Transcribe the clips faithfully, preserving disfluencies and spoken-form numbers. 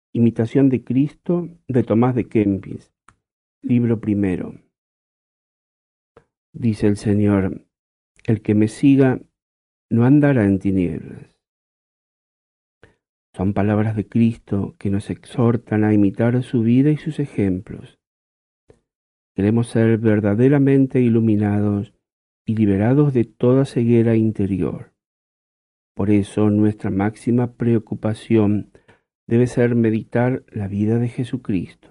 Imitación de Cristo de Tomás de Kempis, libro primero. Dice el Señor: el que me siga no andará en tinieblas. Son palabras de Cristo que nos exhortan a imitar su vida y sus ejemplos. Queremos ser verdaderamente iluminados y liberados de toda ceguera interior. Por eso nuestra máxima preocupación debe ser meditar la vida de Jesucristo.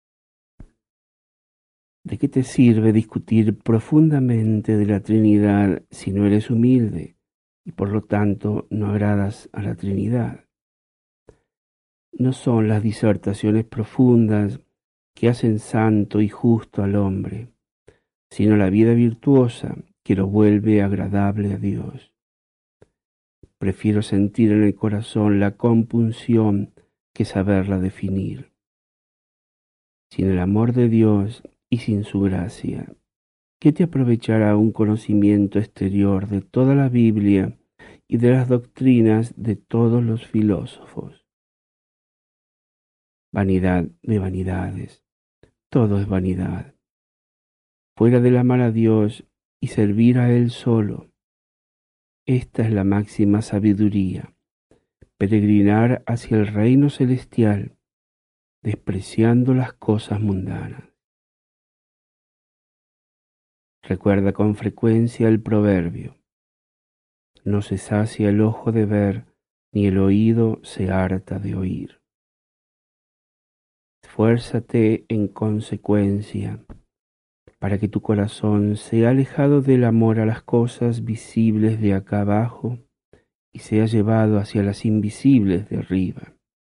¿De qué te sirve discutir profundamente de la Trinidad si no eres humilde y por lo tanto no agradas a la Trinidad? No son las disertaciones profundas que hacen santo y justo al hombre, sino la vida virtuosa que lo vuelve agradable a Dios. Prefiero sentir en el corazón la compunción que saberla definir. Sin el amor de Dios y sin su gracia, ¿qué te aprovechará un conocimiento exterior de toda la Biblia y de las doctrinas de todos los filósofos? Vanidad de vanidades, todo es vanidad. Fuera del amar a Dios y servir a Él solo, esta es la máxima sabiduría, peregrinar hacia el reino celestial, despreciando las cosas mundanas. Recuerda con frecuencia el proverbio: no se sacia el ojo de ver, ni el oído se harta de oír. Esfuérzate en consecuencia para que tu corazón sea alejado del amor a las cosas visibles de acá abajo y sea llevado hacia las invisibles de arriba.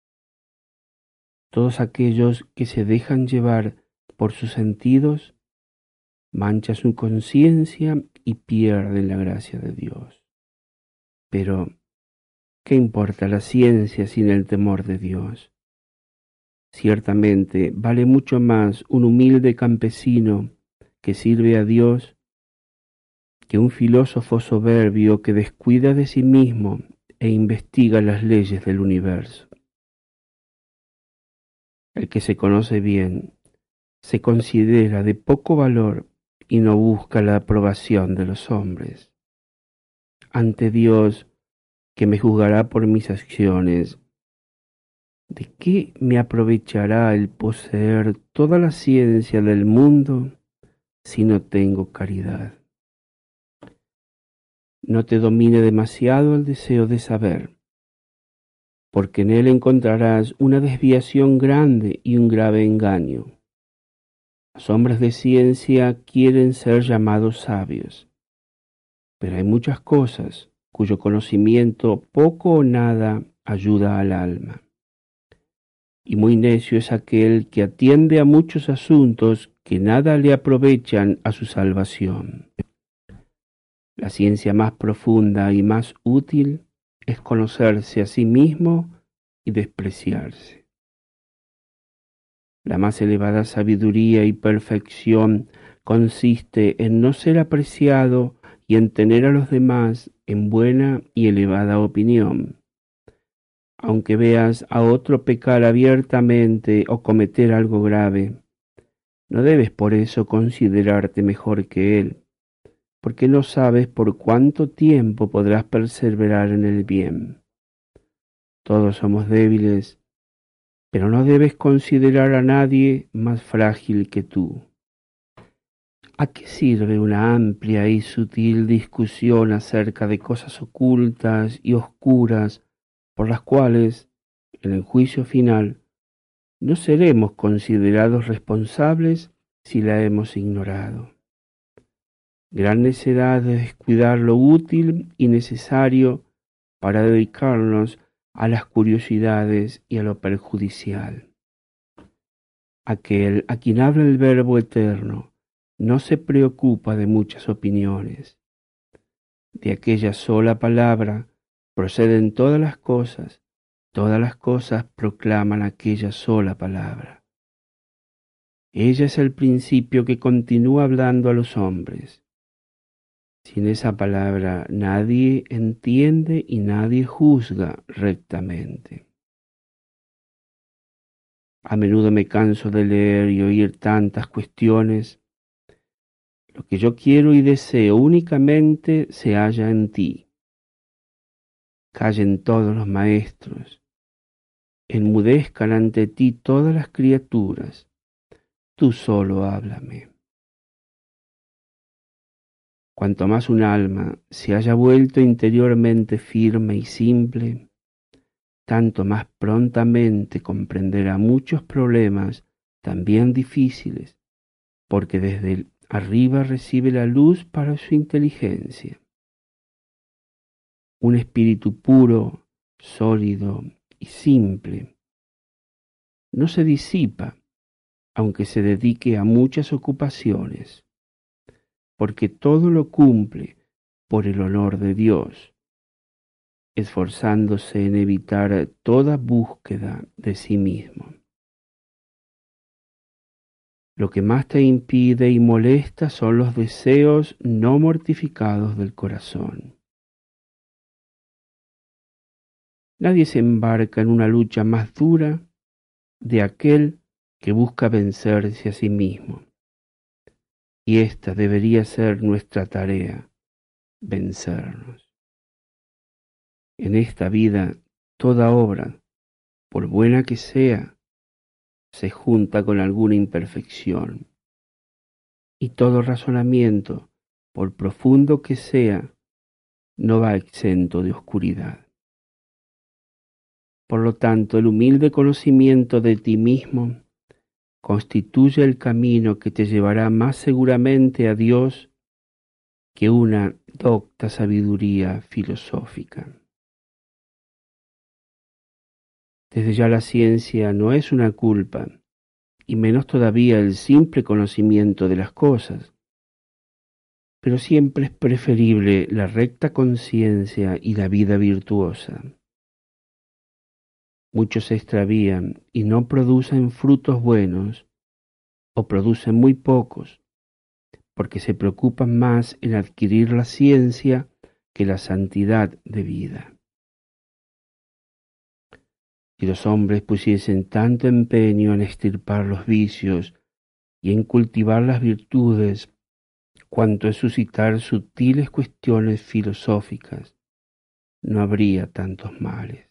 Todos aquellos que se dejan llevar por sus sentidos manchan su conciencia y pierden la gracia de Dios. Pero, ¿qué importa la ciencia sin el temor de Dios? Ciertamente vale mucho más un humilde campesino que sirve a Dios que un filósofo soberbio que descuida de sí mismo e investiga las leyes del universo. El que se conoce bien se considera de poco valor y no busca la aprobación de los hombres. Ante Dios, que me juzgará por mis acciones, ¿de qué me aprovechará el poseer toda la ciencia del mundo si no tengo caridad? No te domine demasiado el deseo de saber, porque en él encontrarás una desviación grande y un grave engaño. Los hombres de ciencia quieren ser llamados sabios, pero hay muchas cosas cuyo conocimiento poco o nada ayuda al alma. Y muy necio es aquel que atiende a muchos asuntos que nada le aprovechan a su salvación. La ciencia más profunda y más útil es conocerse a sí mismo y despreciarse. La más elevada sabiduría y perfección consiste en no ser apreciado y en tener a los demás en buena y elevada opinión. Aunque veas a otro pecar abiertamente o cometer algo grave, no debes por eso considerarte mejor que él, porque no sabes por cuánto tiempo podrás perseverar en el bien. Todos somos débiles, pero no debes considerar a nadie más frágil que tú. ¿A qué sirve una amplia y sutil discusión acerca de cosas ocultas y oscuras por las cuales, en el juicio final, no seremos considerados responsables si la hemos ignorado? Gran necedad de descuidar lo útil y necesario para dedicarnos a las curiosidades y a lo perjudicial. Aquel a quien habla el Verbo eterno no se preocupa de muchas opiniones. De aquella sola palabra proceden todas las cosas, todas las cosas proclaman aquella sola palabra. Ella es el principio que continúa hablando a los hombres. Sin esa palabra nadie entiende y nadie juzga rectamente. A menudo me canso de leer y oír tantas cuestiones. Lo que yo quiero y deseo únicamente se halla en ti. Callen todos los maestros, enmudezcan ante ti todas las criaturas. Tú solo háblame. Cuanto más un alma se haya vuelto interiormente firme y simple, tanto más prontamente comprenderá muchos problemas también difíciles, porque desde el arriba recibe la luz para su inteligencia. Un espíritu puro, sólido y simple no se disipa, aunque se dedique a muchas ocupaciones, porque todo lo cumple por el honor de Dios, esforzándose en evitar toda búsqueda de sí mismo. Lo que más te impide y molesta son los deseos no mortificados del corazón. Nadie se embarca en una lucha más dura de aquel que busca vencerse a sí mismo. Y esta debería ser nuestra tarea, vencernos. En esta vida, toda obra, por buena que sea, se junta con alguna imperfección. Y todo razonamiento, por profundo que sea, no va exento de oscuridad. Por lo tanto, el humilde conocimiento de ti mismo constituye el camino que te llevará más seguramente a Dios que una docta sabiduría filosófica. Desde ya la ciencia no es una culpa, y menos todavía el simple conocimiento de las cosas, pero siempre es preferible la recta conciencia y la vida virtuosa. Muchos se extravían y no producen frutos buenos, o producen muy pocos, porque se preocupan más en adquirir la ciencia que la santidad de vida. Si los hombres pusiesen tanto empeño en extirpar los vicios y en cultivar las virtudes, cuanto en suscitar sutiles cuestiones filosóficas, no habría tantos males.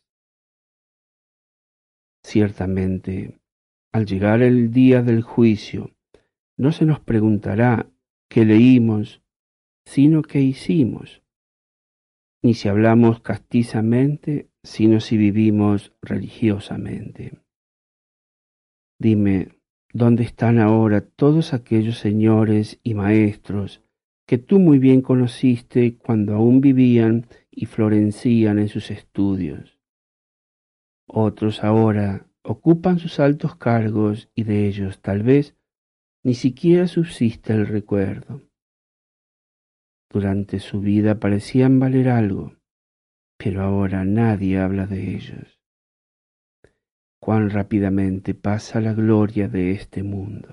Ciertamente, al llegar el día del juicio, no se nos preguntará qué leímos, sino qué hicimos, ni si hablamos castizamente, sino si vivimos religiosamente. Dime, ¿dónde están ahora todos aquellos señores y maestros que tú muy bien conociste cuando aún vivían y florecían en sus estudios? Otros ahora ocupan sus altos cargos y de ellos tal vez ni siquiera subsiste el recuerdo. Durante su vida parecían valer algo, pero ahora nadie habla de ellos. Cuán rápidamente pasa la gloria de este mundo.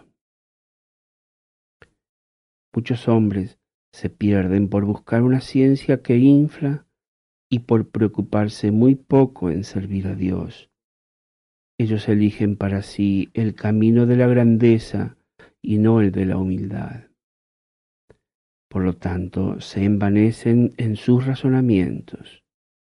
Muchos hombres se pierden por buscar una ciencia que infla y por preocuparse muy poco en servir a Dios. Ellos eligen para sí el camino de la grandeza y no el de la humildad. Por lo tanto, se envanecen en sus razonamientos.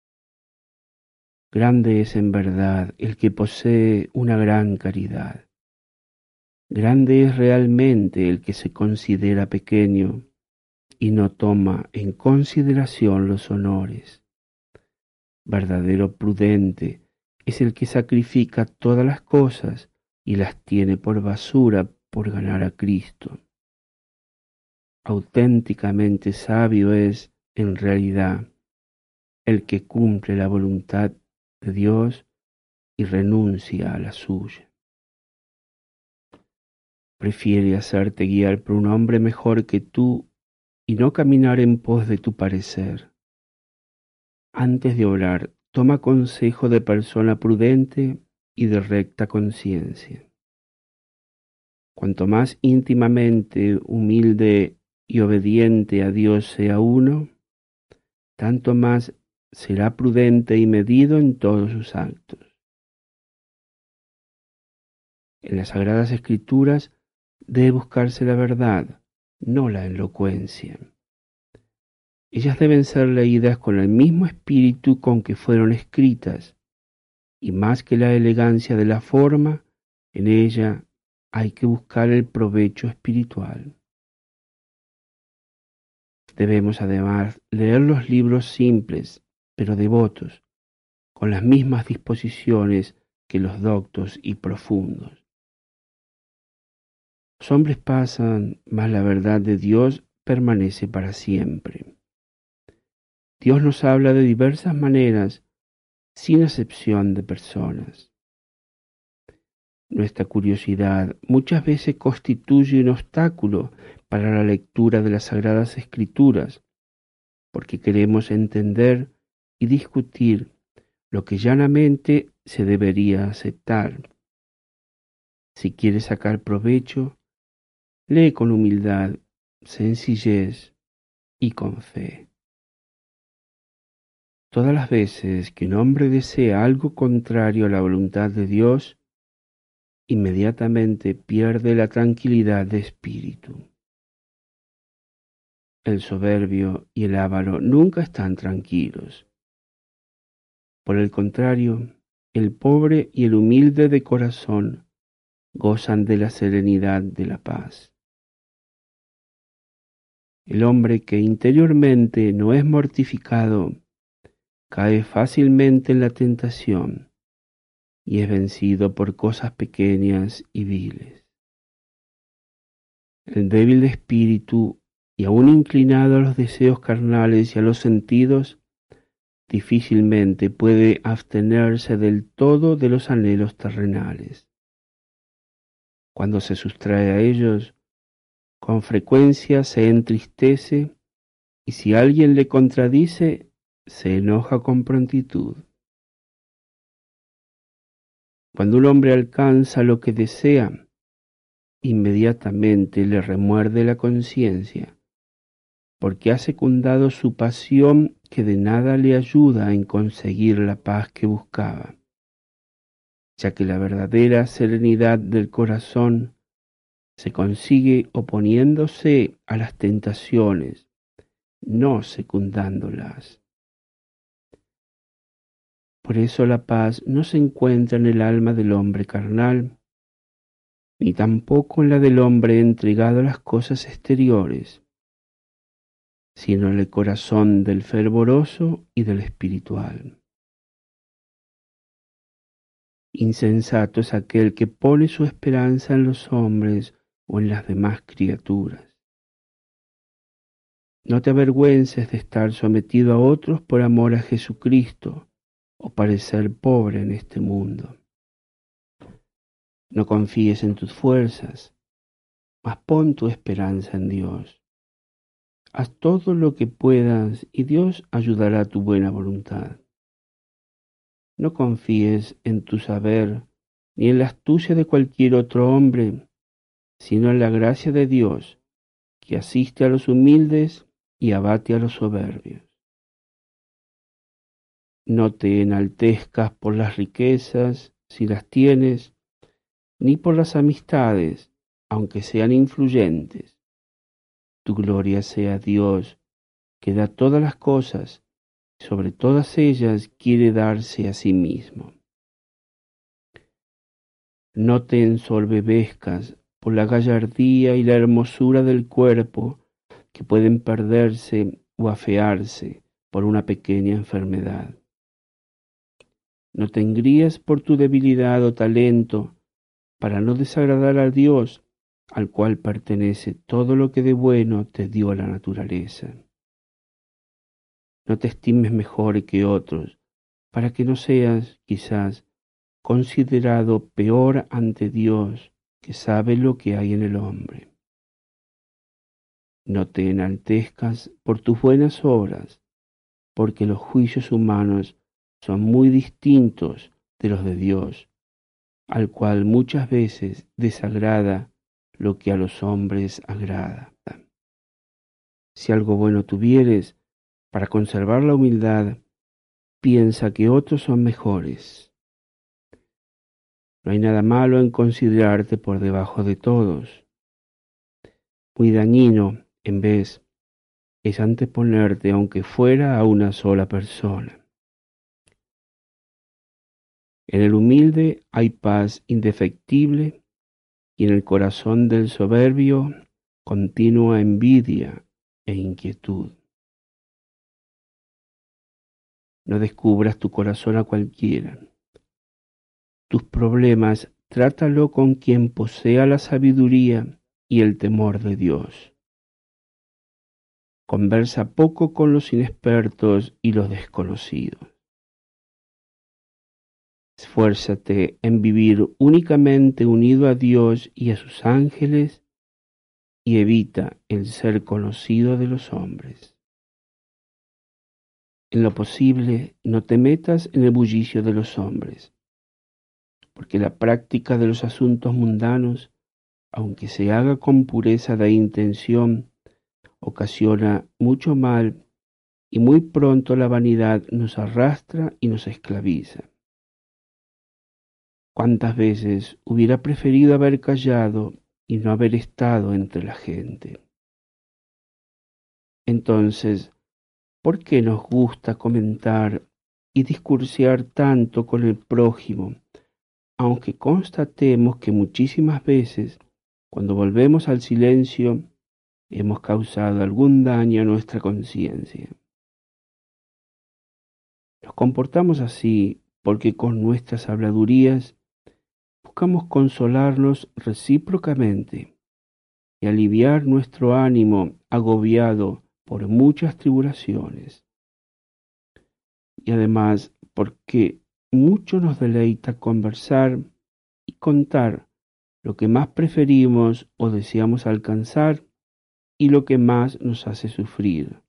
Grande es en verdad el que posee una gran caridad. Grande es realmente el que se considera pequeño y no toma en consideración los honores. Verdadero prudente es el que sacrifica todas las cosas y las tiene por basura por ganar a Cristo. Auténticamente sabio es, en realidad, el que cumple la voluntad de Dios y renuncia a la suya. Prefiere hacerte guiar por un hombre mejor que tú y no caminar en pos de tu parecer. Antes de obrar, toma consejo de persona prudente y de recta conciencia. Cuanto más íntimamente humilde y obediente a Dios sea uno, tanto más será prudente y medido en todos sus actos. En las Sagradas Escrituras debe buscarse la verdad, no la elocuencia. Ellas deben ser leídas con el mismo espíritu con que fueron escritas, y más que la elegancia de la forma, en ella hay que buscar el provecho espiritual. Debemos además leer los libros simples, pero devotos, con las mismas disposiciones que los doctos y profundos. Los hombres pasan, mas la verdad de Dios permanece para siempre. Dios nos habla de diversas maneras, sin acepción de personas. Nuestra curiosidad muchas veces constituye un obstáculo para la lectura de las Sagradas Escrituras, porque queremos entender y discutir lo que llanamente se debería aceptar. Si quieres sacar provecho, lee con humildad, sencillez y con fe. Todas las veces que un hombre desea algo contrario a la voluntad de Dios, inmediatamente pierde la tranquilidad de espíritu. El soberbio y el avaro nunca están tranquilos. Por el contrario, el pobre y el humilde de corazón gozan de la serenidad de la paz. El hombre que interiormente no es mortificado cae fácilmente en la tentación y es vencido por cosas pequeñas y viles. El débil de espíritu y aún inclinado a los deseos carnales y a los sentidos, difícilmente puede abstenerse del todo de los anhelos terrenales. Cuando se sustrae a ellos, con frecuencia se entristece y si alguien le contradice, se enoja con prontitud. Cuando un hombre alcanza lo que desea, inmediatamente le remuerde la conciencia, porque ha secundado su pasión que de nada le ayuda en conseguir la paz que buscaba, ya que la verdadera serenidad del corazón se consigue oponiéndose a las tentaciones, no secundándolas. Por eso la paz no se encuentra en el alma del hombre carnal, ni tampoco en la del hombre entregado a las cosas exteriores, sino en el corazón del fervoroso y del espiritual. Insensato es aquel que pone su esperanza en los hombres o en las demás criaturas. No te avergüences de estar sometido a otros por amor a Jesucristo o parecer pobre en este mundo. No confíes en tus fuerzas, mas pon tu esperanza en Dios. Haz todo lo que puedas y Dios ayudará a tu buena voluntad. No confíes en tu saber ni en la astucia de cualquier otro hombre, sino en la gracia de Dios, que asiste a los humildes y abate a los soberbios. No te enaltezcas por las riquezas, si las tienes, ni por las amistades, aunque sean influyentes. Tu gloria sea Dios, que da todas las cosas, y sobre todas ellas quiere darse a sí mismo. No te ensoberbezcas por la gallardía y la hermosura del cuerpo, que pueden perderse o afearse por una pequeña enfermedad. No te engríes por tu debilidad o talento, para no desagradar a Dios, al cual pertenece todo lo que de bueno te dio la naturaleza. No te estimes mejor que otros, para que no seas, quizás, considerado peor ante Dios, que sabe lo que hay en el hombre. No te enaltezcas por tus buenas obras, porque los juicios humanos son muy distintos de los de Dios, al cual muchas veces desagrada lo que a los hombres agrada. Si algo bueno tuvieres, para conservar la humildad, piensa que otros son mejores. No hay nada malo en considerarte por debajo de todos. Muy dañino, en vez, es anteponerte aunque fuera a una sola persona. En el humilde hay paz indefectible y en el corazón del soberbio continua envidia e inquietud. No descubras tu corazón a cualquiera. Tus problemas trátalo con quien posea la sabiduría y el temor de Dios. Conversa poco con los inexpertos y los desconocidos. Esfuérzate en vivir únicamente unido a Dios y a sus ángeles y evita el ser conocido de los hombres. En lo posible, no te metas en el bullicio de los hombres, porque la práctica de los asuntos mundanos, aunque se haga con pureza de intención, ocasiona mucho mal y muy pronto la vanidad nos arrastra y nos esclaviza. ¿Cuántas veces hubiera preferido haber callado y no haber estado entre la gente? Entonces, ¿por qué nos gusta comentar y discursiar tanto con el prójimo, aunque constatemos que muchísimas veces, cuando volvemos al silencio, hemos causado algún daño a nuestra conciencia? Nos comportamos así porque con nuestras habladurías buscamos consolarnos recíprocamente y aliviar nuestro ánimo agobiado por muchas tribulaciones. Y además porque mucho nos deleita conversar y contar lo que más preferimos o deseamos alcanzar y lo que más nos hace sufrir.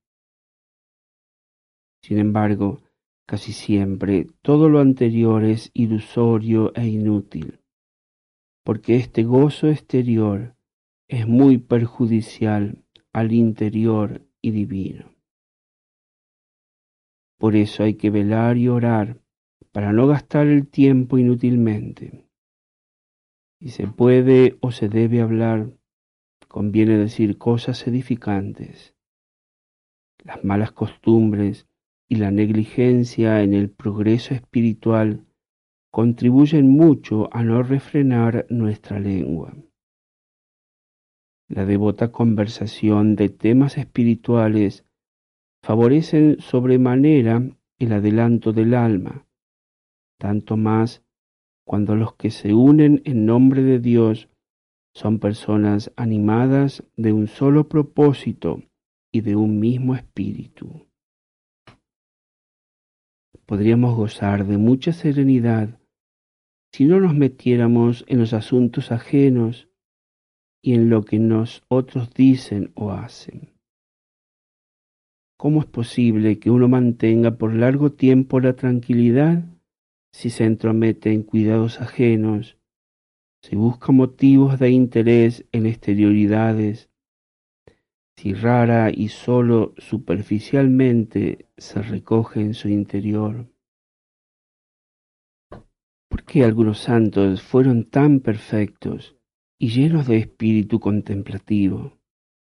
Sin embargo, casi siempre todo lo anterior es ilusorio e inútil, porque este gozo exterior es muy perjudicial al interior y divino. Por eso hay que velar y orar para no gastar el tiempo inútilmente. Si se puede o se debe hablar, conviene decir cosas edificantes. Las malas costumbres y la negligencia en el progreso espiritual contribuyen mucho a no refrenar nuestra lengua. La devota conversación de temas espirituales favorecen sobremanera el adelanto del alma, tanto más cuando los que se unen en nombre de Dios son personas animadas de un solo propósito y de un mismo espíritu. Podríamos gozar de mucha serenidad si no nos metiéramos en los asuntos ajenos y en lo que nos otros dicen o hacen. ¿Cómo es posible que uno mantenga por largo tiempo la tranquilidad si se entromete en cuidados ajenos, si busca motivos de interés en exterioridades, si rara y sólo superficialmente se recoge en su interior? ¿Por qué algunos santos fueron tan perfectos y llenos de espíritu contemplativo?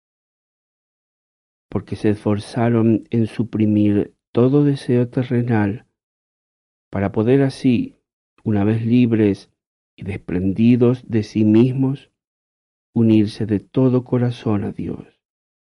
Porque se esforzaron en suprimir todo deseo terrenal para poder así, una vez libres y desprendidos de sí mismos, unirse de todo corazón a Dios.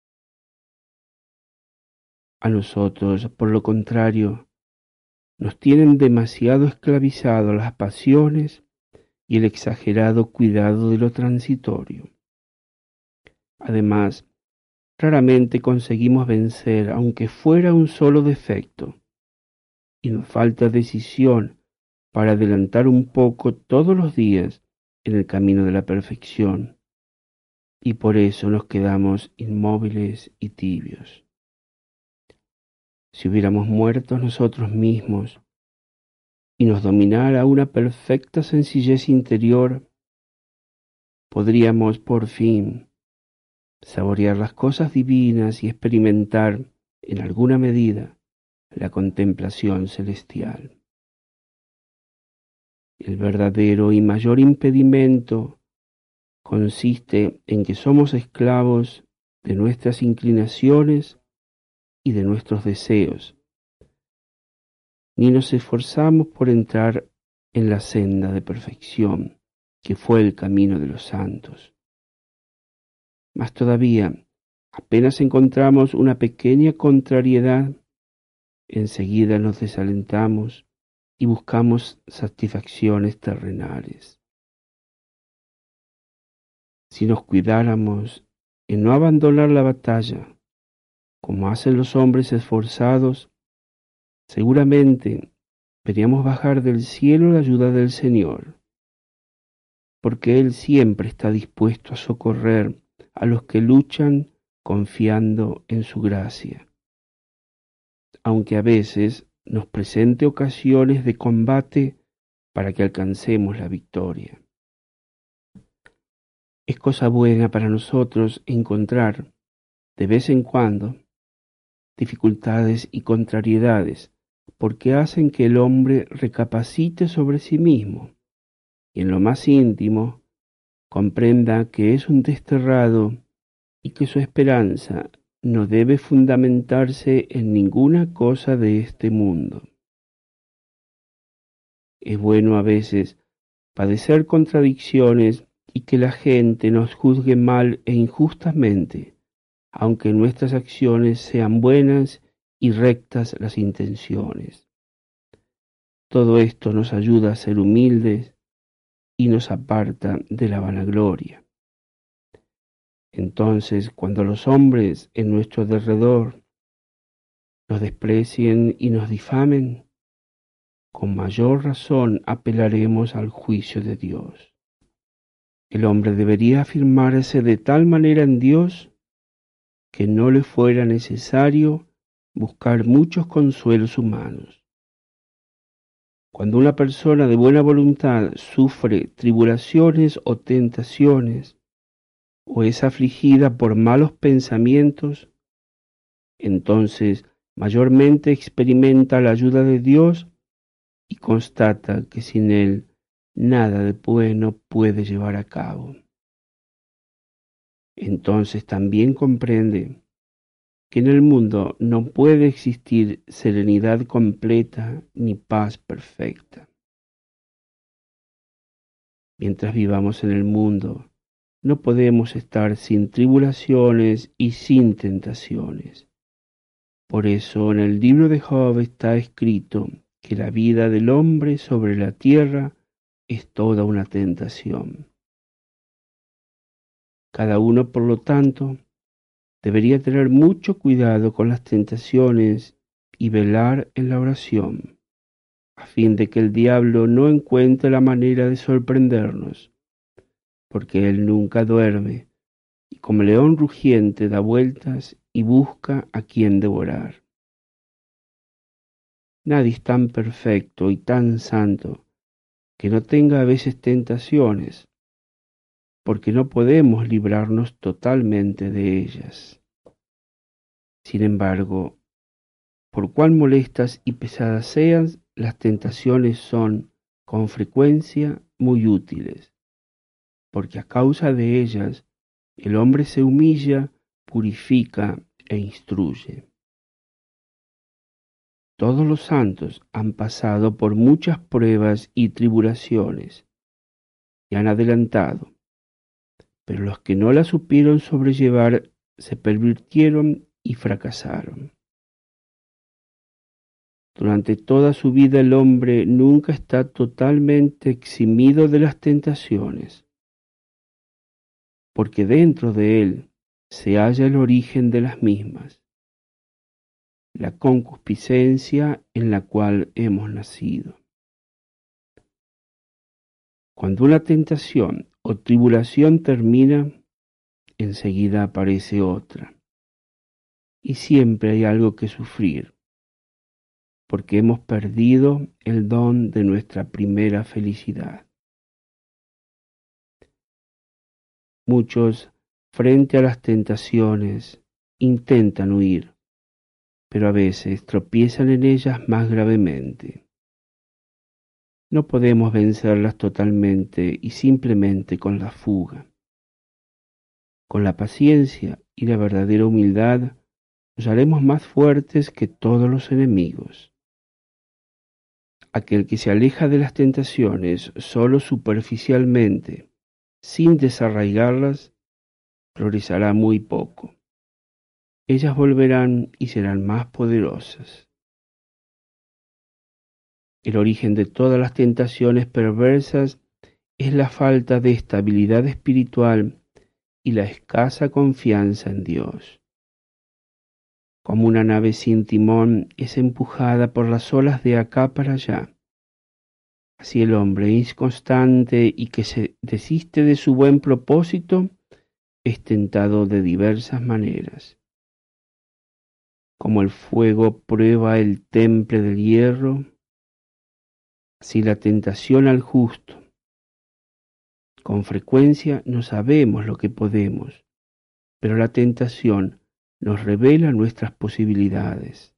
A nosotros, por lo contrario, nos tienen demasiado esclavizados las pasiones y el exagerado cuidado de lo transitorio. Además, raramente conseguimos vencer, aunque fuera un solo defecto, y nos falta decisión para adelantar un poco todos los días en el camino de la perfección, y por eso nos quedamos inmóviles y tibios. Si hubiéramos muerto nosotros mismos y nos dominara una perfecta sencillez interior, podríamos por fin saborear las cosas divinas y experimentar, en alguna medida, la contemplación celestial. El verdadero y mayor impedimento consiste en que somos esclavos de nuestras inclinaciones y de nuestros deseos, ni nos esforzamos por entrar en la senda de perfección, que fue el camino de los santos. Más todavía, apenas encontramos una pequeña contrariedad, enseguida nos desalentamos y buscamos satisfacciones terrenales. Si nos cuidáramos en no abandonar la batalla, como hacen los hombres esforzados, seguramente veríamos bajar del cielo la ayuda del Señor, porque Él siempre está dispuesto a socorrer a los que luchan confiando en su gracia, aunque a veces nos presente ocasiones de combate para que alcancemos la victoria. Es cosa buena para nosotros encontrar, de vez en cuando, dificultades y contrariedades, porque hacen que el hombre recapacite sobre sí mismo y en lo más íntimo comprenda que es un desterrado y que su esperanza no debe fundamentarse en ninguna cosa de este mundo. Es bueno a veces padecer contradicciones y que la gente nos juzgue mal e injustamente, aunque en nuestras acciones sean buenas y rectas las intenciones. Todo esto nos ayuda a ser humildes y nos aparta de la vanagloria. Entonces, cuando los hombres en nuestro derredor nos desprecien y nos difamen, con mayor razón apelaremos al juicio de Dios. El hombre debería afirmarse de tal manera en Dios que no le fuera necesario buscar muchos consuelos humanos. Cuando una persona de buena voluntad sufre tribulaciones o tentaciones, o es afligida por malos pensamientos, entonces mayormente experimenta la ayuda de Dios y constata que sin Él nada de bueno puede llevar a cabo. Entonces también comprende que en el mundo no puede existir serenidad completa ni paz perfecta. Mientras vivamos en el mundo, no podemos estar sin tribulaciones y sin tentaciones. Por eso en el libro de Job está escrito que la vida del hombre sobre la tierra es toda una tentación. Cada uno, por lo tanto, debería tener mucho cuidado con las tentaciones y velar en la oración, a fin de que el diablo no encuentre la manera de sorprendernos, porque él nunca duerme, y como león rugiente da vueltas y busca a quien devorar. Nadie es tan perfecto y tan santo que no tenga a veces tentaciones, porque no podemos librarnos totalmente de ellas. Sin embargo, por cuán molestas y pesadas sean, las tentaciones son, con frecuencia, muy útiles, porque a causa de ellas el hombre se humilla, purifica e instruye. Todos los santos han pasado por muchas pruebas y tribulaciones y han adelantado, pero los que no las supieron sobrellevar se pervirtieron y fracasaron. Durante toda su vida el hombre nunca está totalmente eximido de las tentaciones, porque dentro de él se halla el origen de las mismas, la concupiscencia en la cual hemos nacido. Cuando una tentación o tribulación termina, enseguida aparece otra, y siempre hay algo que sufrir, porque hemos perdido el don de nuestra primera felicidad. Muchos, frente a las tentaciones, intentan huir, pero a veces tropiezan en ellas más gravemente. No podemos vencerlas totalmente y simplemente con la fuga. Con la paciencia y la verdadera humildad nos haremos más fuertes que todos los enemigos. Aquel que se aleja de las tentaciones solo superficialmente, sin desarraigarlas, progresará muy poco. Ellas volverán y serán más poderosas. El origen de todas las tentaciones perversas es la falta de estabilidad espiritual y la escasa confianza en Dios. Como una nave sin timón es empujada por las olas de acá para allá, así el hombre inconstante y que se desiste de su buen propósito es tentado de diversas maneras. Como el fuego prueba el temple del hierro, así la tentación al justo. Con frecuencia no sabemos lo que podemos, pero la tentación nos revela nuestras posibilidades.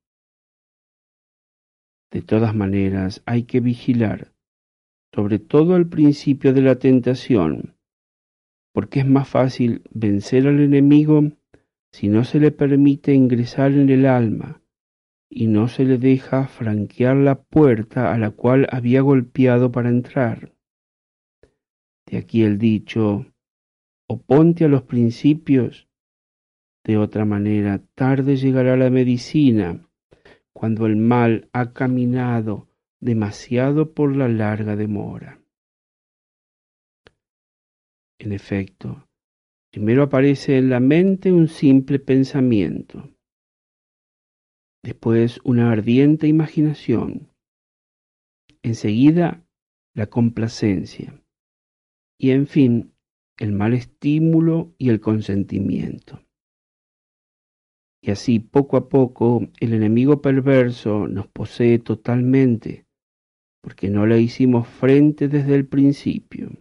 De todas maneras, hay que vigilar, sobre todo al principio de la tentación, porque es más fácil vencer al enemigo si no se le permite ingresar en el alma y no se le deja franquear la puerta a la cual había golpeado para entrar. De aquí el dicho, oponte a los principios, de otra manera tarde llegará la medicina, cuando el mal ha caminado demasiado por la larga demora. En efecto, primero aparece en la mente un simple pensamiento, después una ardiente imaginación, enseguida la complacencia y en fin el mal estímulo y el consentimiento. Y así poco a poco el enemigo perverso nos posee totalmente, porque no le hicimos frente desde el principio.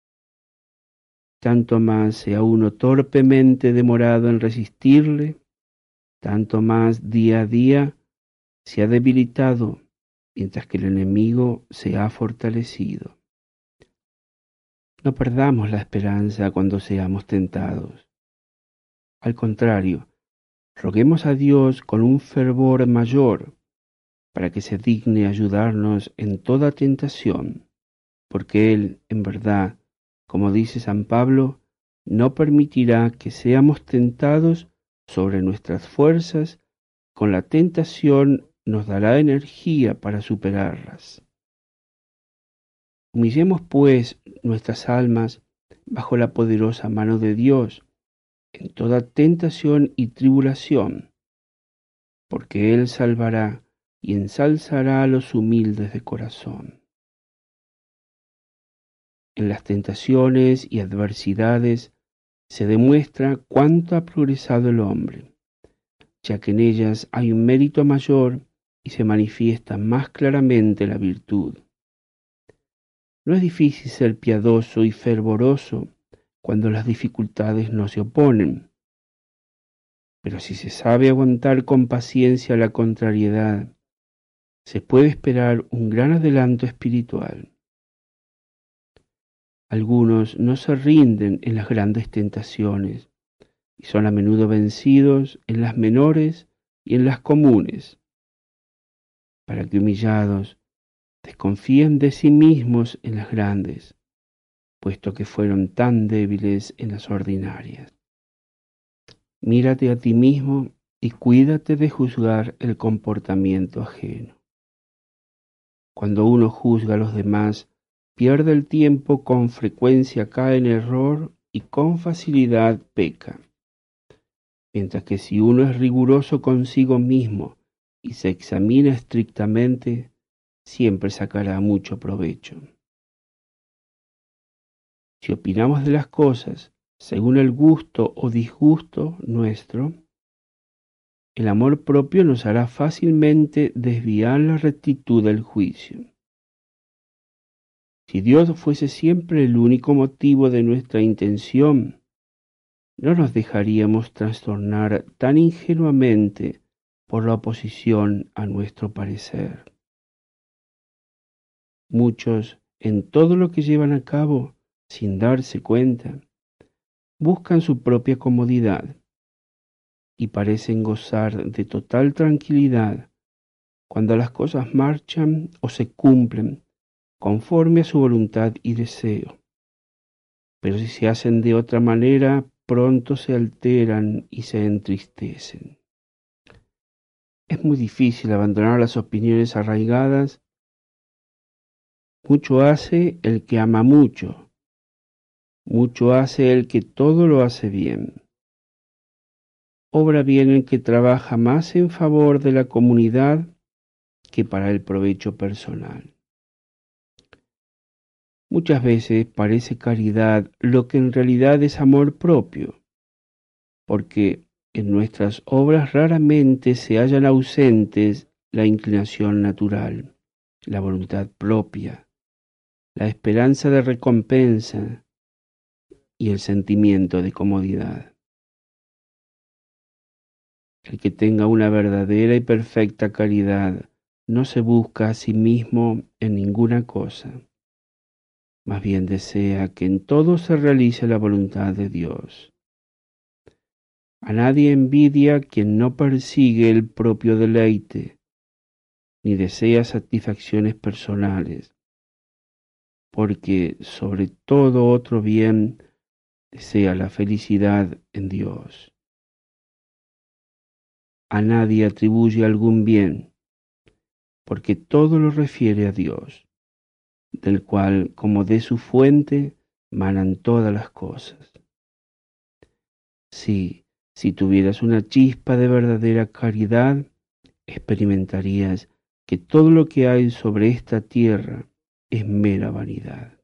Tanto más sea uno torpemente demorado en resistirle, tanto más día a día se ha debilitado, mientras que el enemigo se ha fortalecido. No perdamos la esperanza cuando seamos tentados. Al contrario, roguemos a Dios con un fervor mayor para que se digne ayudarnos en toda tentación, porque Él, en verdad, como dice San Pablo, no permitirá que seamos tentados sobre nuestras fuerzas, con la tentación nos dará energía para superarlas. Humillemos, pues, nuestras almas bajo la poderosa mano de Dios en toda tentación y tribulación, porque Él salvará y ensalzará a los humildes de corazón. En las tentaciones y adversidades se demuestra cuánto ha progresado el hombre, ya que en ellas hay un mérito mayor y se manifiesta más claramente la virtud. No es difícil ser piadoso y fervoroso cuando las dificultades no se oponen, pero si se sabe aguantar con paciencia la contrariedad, se puede esperar un gran adelanto espiritual. Algunos no se rinden en las grandes tentaciones y son a menudo vencidos en las menores y en las comunes, para que humillados desconfíen de sí mismos en las grandes, puesto que fueron tan débiles en las ordinarias. Mírate a ti mismo y cuídate de juzgar el comportamiento ajeno. Cuando uno juzga a los demás, pierde el tiempo, con frecuencia cae en error y con facilidad peca. Mientras que si uno es riguroso consigo mismo y se examina estrictamente, siempre sacará mucho provecho. Si opinamos de las cosas según el gusto o disgusto nuestro, el amor propio nos hará fácilmente desviar la rectitud del juicio. Si Dios fuese siempre el único motivo de nuestra intención, no nos dejaríamos trastornar tan ingenuamente por la oposición a nuestro parecer. Muchos, en todo lo que llevan a cabo, sin darse cuenta, buscan su propia comodidad y parecen gozar de total tranquilidad cuando las cosas marchan o se cumplen conforme a su voluntad y deseo. Pero si se hacen de otra manera, pronto se alteran y se entristecen. Es muy difícil abandonar las opiniones arraigadas. Mucho hace el que ama mucho, mucho hace el que todo lo hace bien. Obra bien el que trabaja más en favor de la comunidad que para el provecho personal. Muchas veces parece caridad lo que en realidad es amor propio, porque en nuestras obras raramente se hallan ausentes la inclinación natural, la voluntad propia, la esperanza de recompensa y el sentimiento de comodidad. El que tenga una verdadera y perfecta caridad no se busca a sí mismo en ninguna cosa, más bien desea que en todo se realice la voluntad de Dios. A nadie envidia quien no persigue el propio deleite, ni desea satisfacciones personales, porque sobre todo otro bien desea la felicidad en Dios. A nadie atribuye algún bien, porque todo lo refiere a Dios, del cual, como de su fuente, manan todas las cosas. Sí, si tuvieras una chispa de verdadera caridad, experimentarías que todo lo que hay sobre esta tierra es mera vanidad.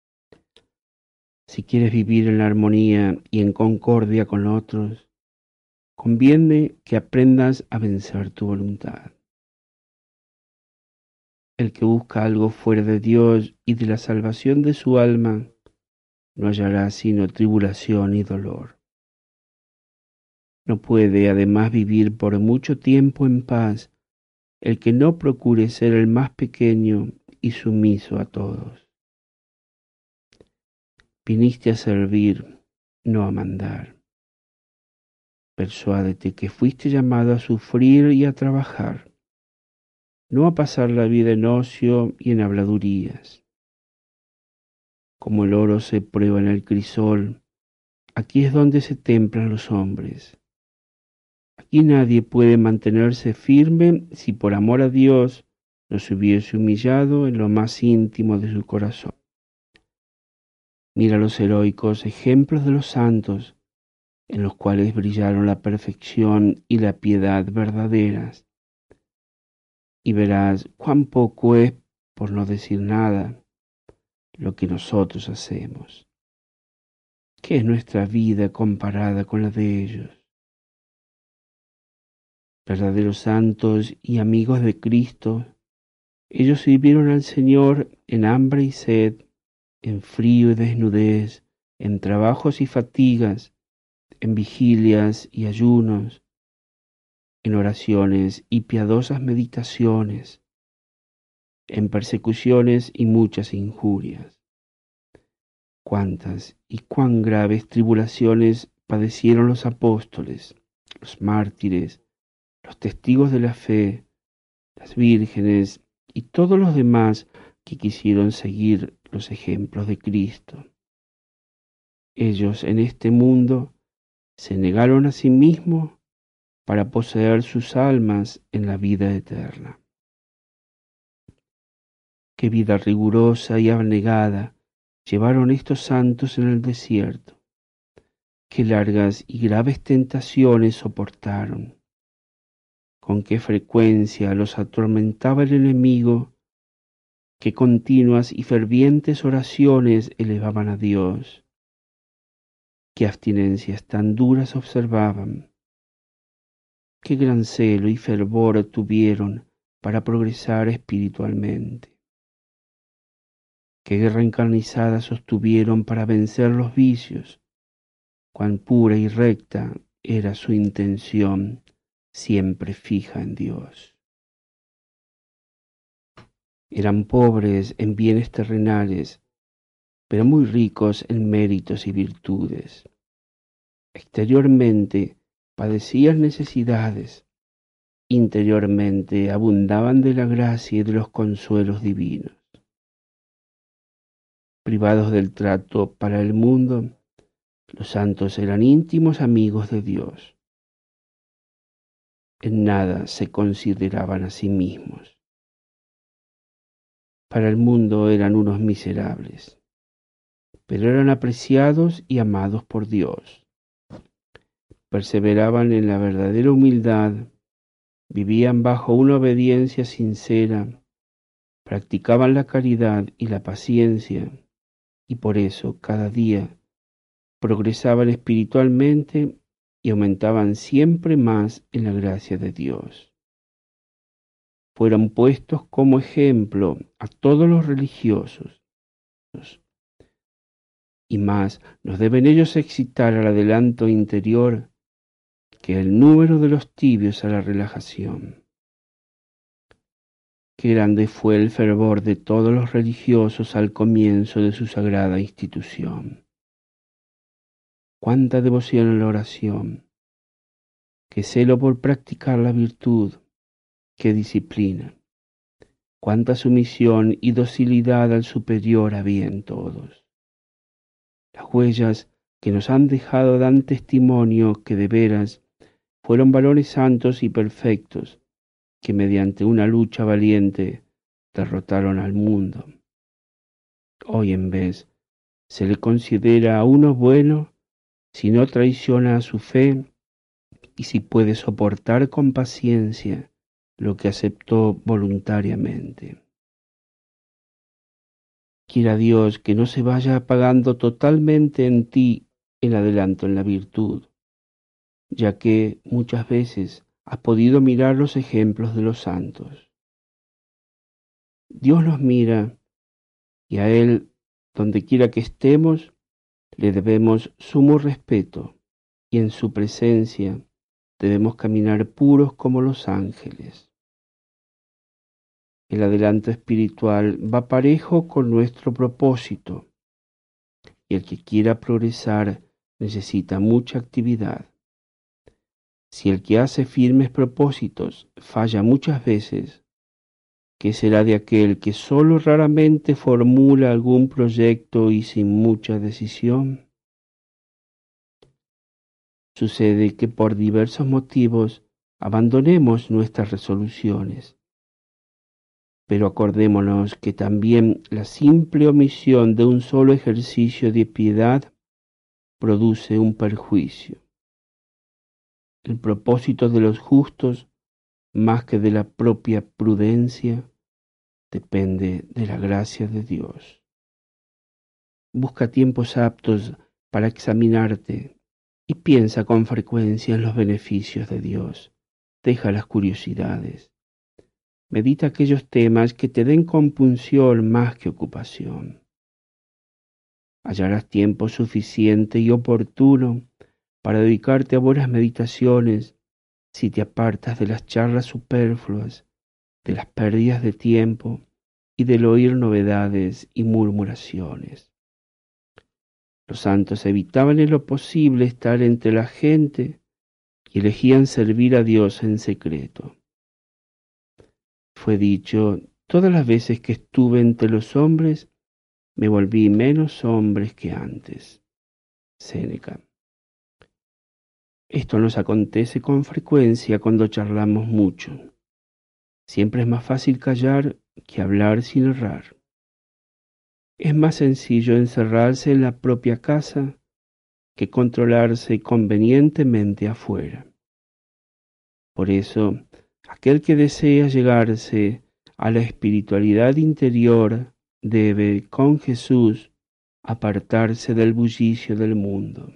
Si quieres vivir en la armonía y en concordia con otros, conviene que aprendas a vencer tu voluntad. El que busca algo fuera de Dios y de la salvación de su alma, no hallará sino tribulación y dolor. No puede además vivir por mucho tiempo en paz el que no procure ser el más pequeño y sumiso a todos. Viniste a servir, no a mandar. Persuádete que fuiste llamado a sufrir y a trabajar, no a pasar la vida en ocio y en habladurías. Como el oro se prueba en el crisol, aquí es donde se templan los hombres. Aquí nadie puede mantenerse firme si por amor a Dios no se hubiese humillado en lo más íntimo de su corazón. Mira los heroicos ejemplos de los santos, en los cuales brillaron la perfección y la piedad verdaderas, y verás cuán poco es, por no decir nada, lo que nosotros hacemos. ¿Qué es nuestra vida comparada con la de ellos? Verdaderos santos y amigos de Cristo, ellos sirvieron al Señor en hambre y sed, en frío y desnudez, en trabajos y fatigas, en vigilias y ayunos, en oraciones y piadosas meditaciones, en persecuciones y muchas injurias. Cuántas y cuán graves tribulaciones padecieron los apóstoles, los mártires, los testigos de la fe, las vírgenes y todos los demás que quisieron seguir los ejemplos de Cristo. Ellos en este mundo se negaron a sí mismos para poseer sus almas en la vida eterna. Qué vida rigurosa y abnegada llevaron estos santos en el desierto. Qué largas y graves tentaciones soportaron. Con qué frecuencia los atormentaba el enemigo. Qué continuas y fervientes oraciones elevaban a Dios. Qué abstinencias tan duras observaban. Qué gran celo y fervor tuvieron para progresar espiritualmente. Qué guerra encarnizada sostuvieron para vencer los vicios. Cuán pura y recta era su intención, siempre fija en Dios. Eran pobres en bienes terrenales, pero muy ricos en méritos y virtudes. Exteriormente padecían necesidades, interiormente abundaban de la gracia y de los consuelos divinos. Privados del trato para el mundo, los santos eran íntimos amigos de Dios. En nada se consideraban a sí mismos. Para el mundo eran unos miserables, pero eran apreciados y amados por Dios. Perseveraban en la verdadera humildad, vivían bajo una obediencia sincera, practicaban la caridad y la paciencia, y por eso cada día progresaban espiritualmente y aumentaban siempre más en la gracia de Dios. Fueron puestos como ejemplo a todos los religiosos, y más nos deben ellos excitar al adelanto interior que el número de los tibios a la relajación. Qué grande fue el fervor de todos los religiosos al comienzo de su sagrada institución. Cuánta devoción a la oración, qué celo por practicar la virtud, qué disciplina, cuánta sumisión y docilidad al superior había en todos. Las huellas que nos han dejado dan testimonio que de veras fueron varones santos y perfectos, que mediante una lucha valiente derrotaron al mundo. Hoy en vez se le considera a uno bueno si no traiciona a su fe y si puede soportar con paciencia lo que aceptó voluntariamente. Quiera Dios que no se vaya apagando totalmente en ti el adelanto en la virtud, ya que muchas veces has podido mirar los ejemplos de los santos. Dios nos mira y a Él, donde quiera que estemos, le debemos sumo respeto y en su presencia debemos caminar puros como los ángeles. El adelanto espiritual va parejo con nuestro propósito y el que quiera progresar necesita mucha actividad. Si el que hace firmes propósitos falla muchas veces, ¿qué será de aquel que solo raramente formula algún proyecto y sin mucha decisión? Sucede que por diversos motivos abandonemos nuestras resoluciones, pero acordémonos que también la simple omisión de un solo ejercicio de piedad produce un perjuicio. El propósito de los justos, más que de la propia prudencia, depende de la gracia de Dios. Busca tiempos aptos para examinarte y piensa con frecuencia en los beneficios de Dios. Deja las curiosidades. Medita aquellos temas que te den compunción más que ocupación. Hallarás tiempo suficiente y oportuno para dedicarte a buenas meditaciones si te apartas de las charlas superfluas, de las pérdidas de tiempo y del oír novedades y murmuraciones. Los santos evitaban en lo posible estar entre la gente y elegían servir a Dios en secreto. Fue dicho, todas las veces que estuve entre los hombres, me volví menos hombres que antes. Séneca. Esto nos acontece con frecuencia cuando charlamos mucho. Siempre es más fácil callar que hablar sin errar. Es más sencillo encerrarse en la propia casa que controlarse convenientemente afuera. Por eso, aquel que desea llegarse a la espiritualidad interior debe, con Jesús, apartarse del bullicio del mundo.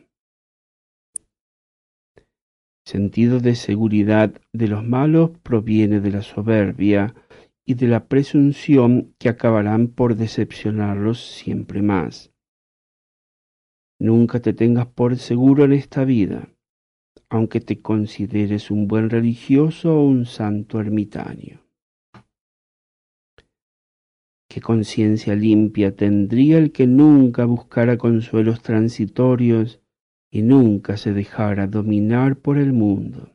El sentido de seguridad de los malos proviene de la soberbia y de la presunción que acabarán por decepcionarlos siempre más. Nunca te tengas por seguro en esta vida, aunque te consideres un buen religioso o un santo ermitaño. ¿Qué conciencia limpia tendría el que nunca buscara consuelos transitorios y nunca se dejara dominar por el mundo?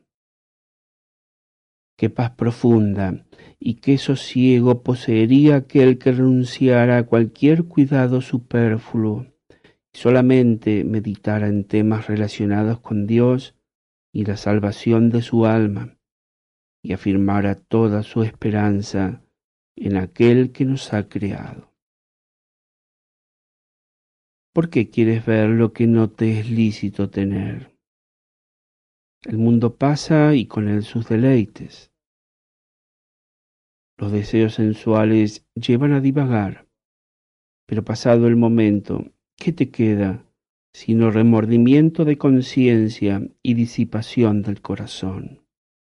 Qué paz profunda y qué sosiego poseería aquel que renunciara a cualquier cuidado superfluo y solamente meditara en temas relacionados con Dios y la salvación de su alma, y afirmara toda su esperanza en aquel que nos ha creado. ¿Por qué quieres ver lo que no te es lícito tener? El mundo pasa y con él sus deleites. Los deseos sensuales llevan a divagar, pero pasado el momento, ¿qué te queda sino remordimiento de conciencia y disipación del corazón?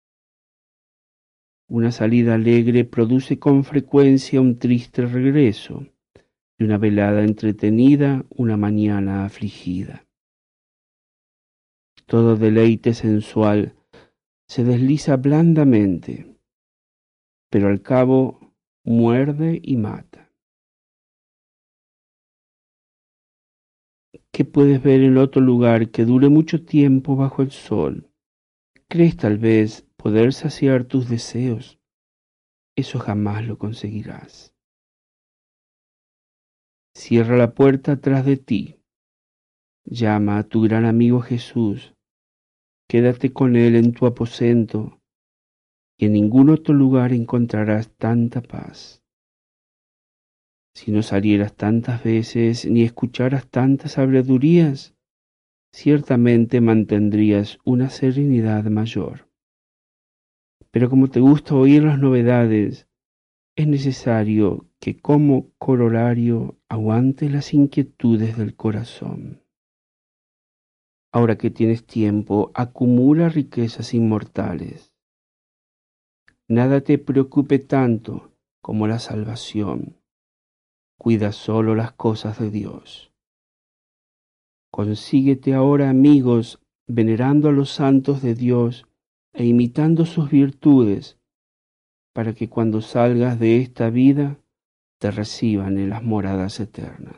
Una salida alegre produce con frecuencia un triste regreso, y una velada entretenida una mañana afligida. Todo deleite sensual se desliza blandamente, pero al cabo muerde y mata. ¿Qué puedes ver en otro lugar que dure mucho tiempo bajo el sol? ¿Crees tal vez poder saciar tus deseos? Eso jamás lo conseguirás. Cierra la puerta tras de ti. Llama a tu gran amigo Jesús. Quédate con él en tu aposento y en ningún otro lugar encontrarás tanta paz. Si no salieras tantas veces ni escucharas tantas habladurías, ciertamente mantendrías una serenidad mayor. Pero como te gusta oír las novedades, es necesario que como corolario aguantes las inquietudes del corazón. Ahora que tienes tiempo, acumula riquezas inmortales. Nada te preocupe tanto como la salvación. Cuida solo las cosas de Dios. Consíguete ahora amigos venerando a los santos de Dios e imitando sus virtudes, para que cuando salgas de esta vida te reciban en las moradas eternas.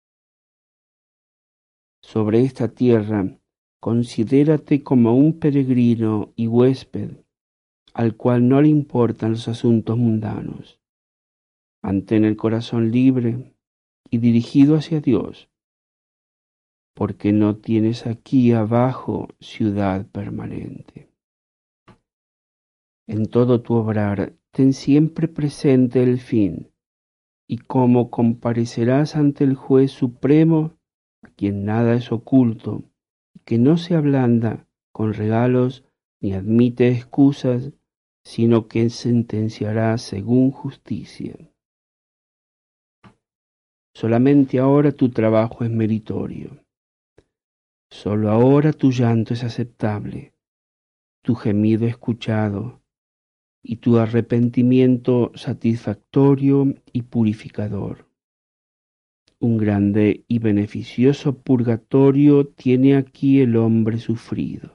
Sobre esta tierra, considérate como un peregrino y huésped al cual no le importan los asuntos mundanos. Mantén el corazón libre y dirigido hacia Dios, porque no tienes aquí abajo ciudad permanente. En todo tu obrar, ten siempre presente el fin, y como comparecerás ante el Juez Supremo, a quien nada es oculto, que no se ablanda con regalos ni admite excusas, sino que sentenciará según justicia. Solamente ahora tu trabajo es meritorio. Solo ahora tu llanto es aceptable, tu gemido escuchado y tu arrepentimiento satisfactorio y purificador. Un grande y beneficioso purgatorio tiene aquí el hombre sufrido.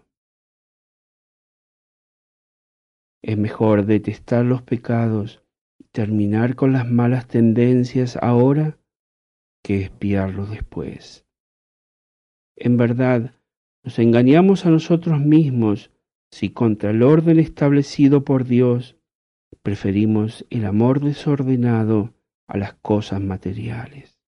Es mejor detestar los pecados y terminar con las malas tendencias ahora que expiarlos después. En verdad, nos engañamos a nosotros mismos si contra el orden establecido por Dios preferimos el amor desordenado a las cosas materiales.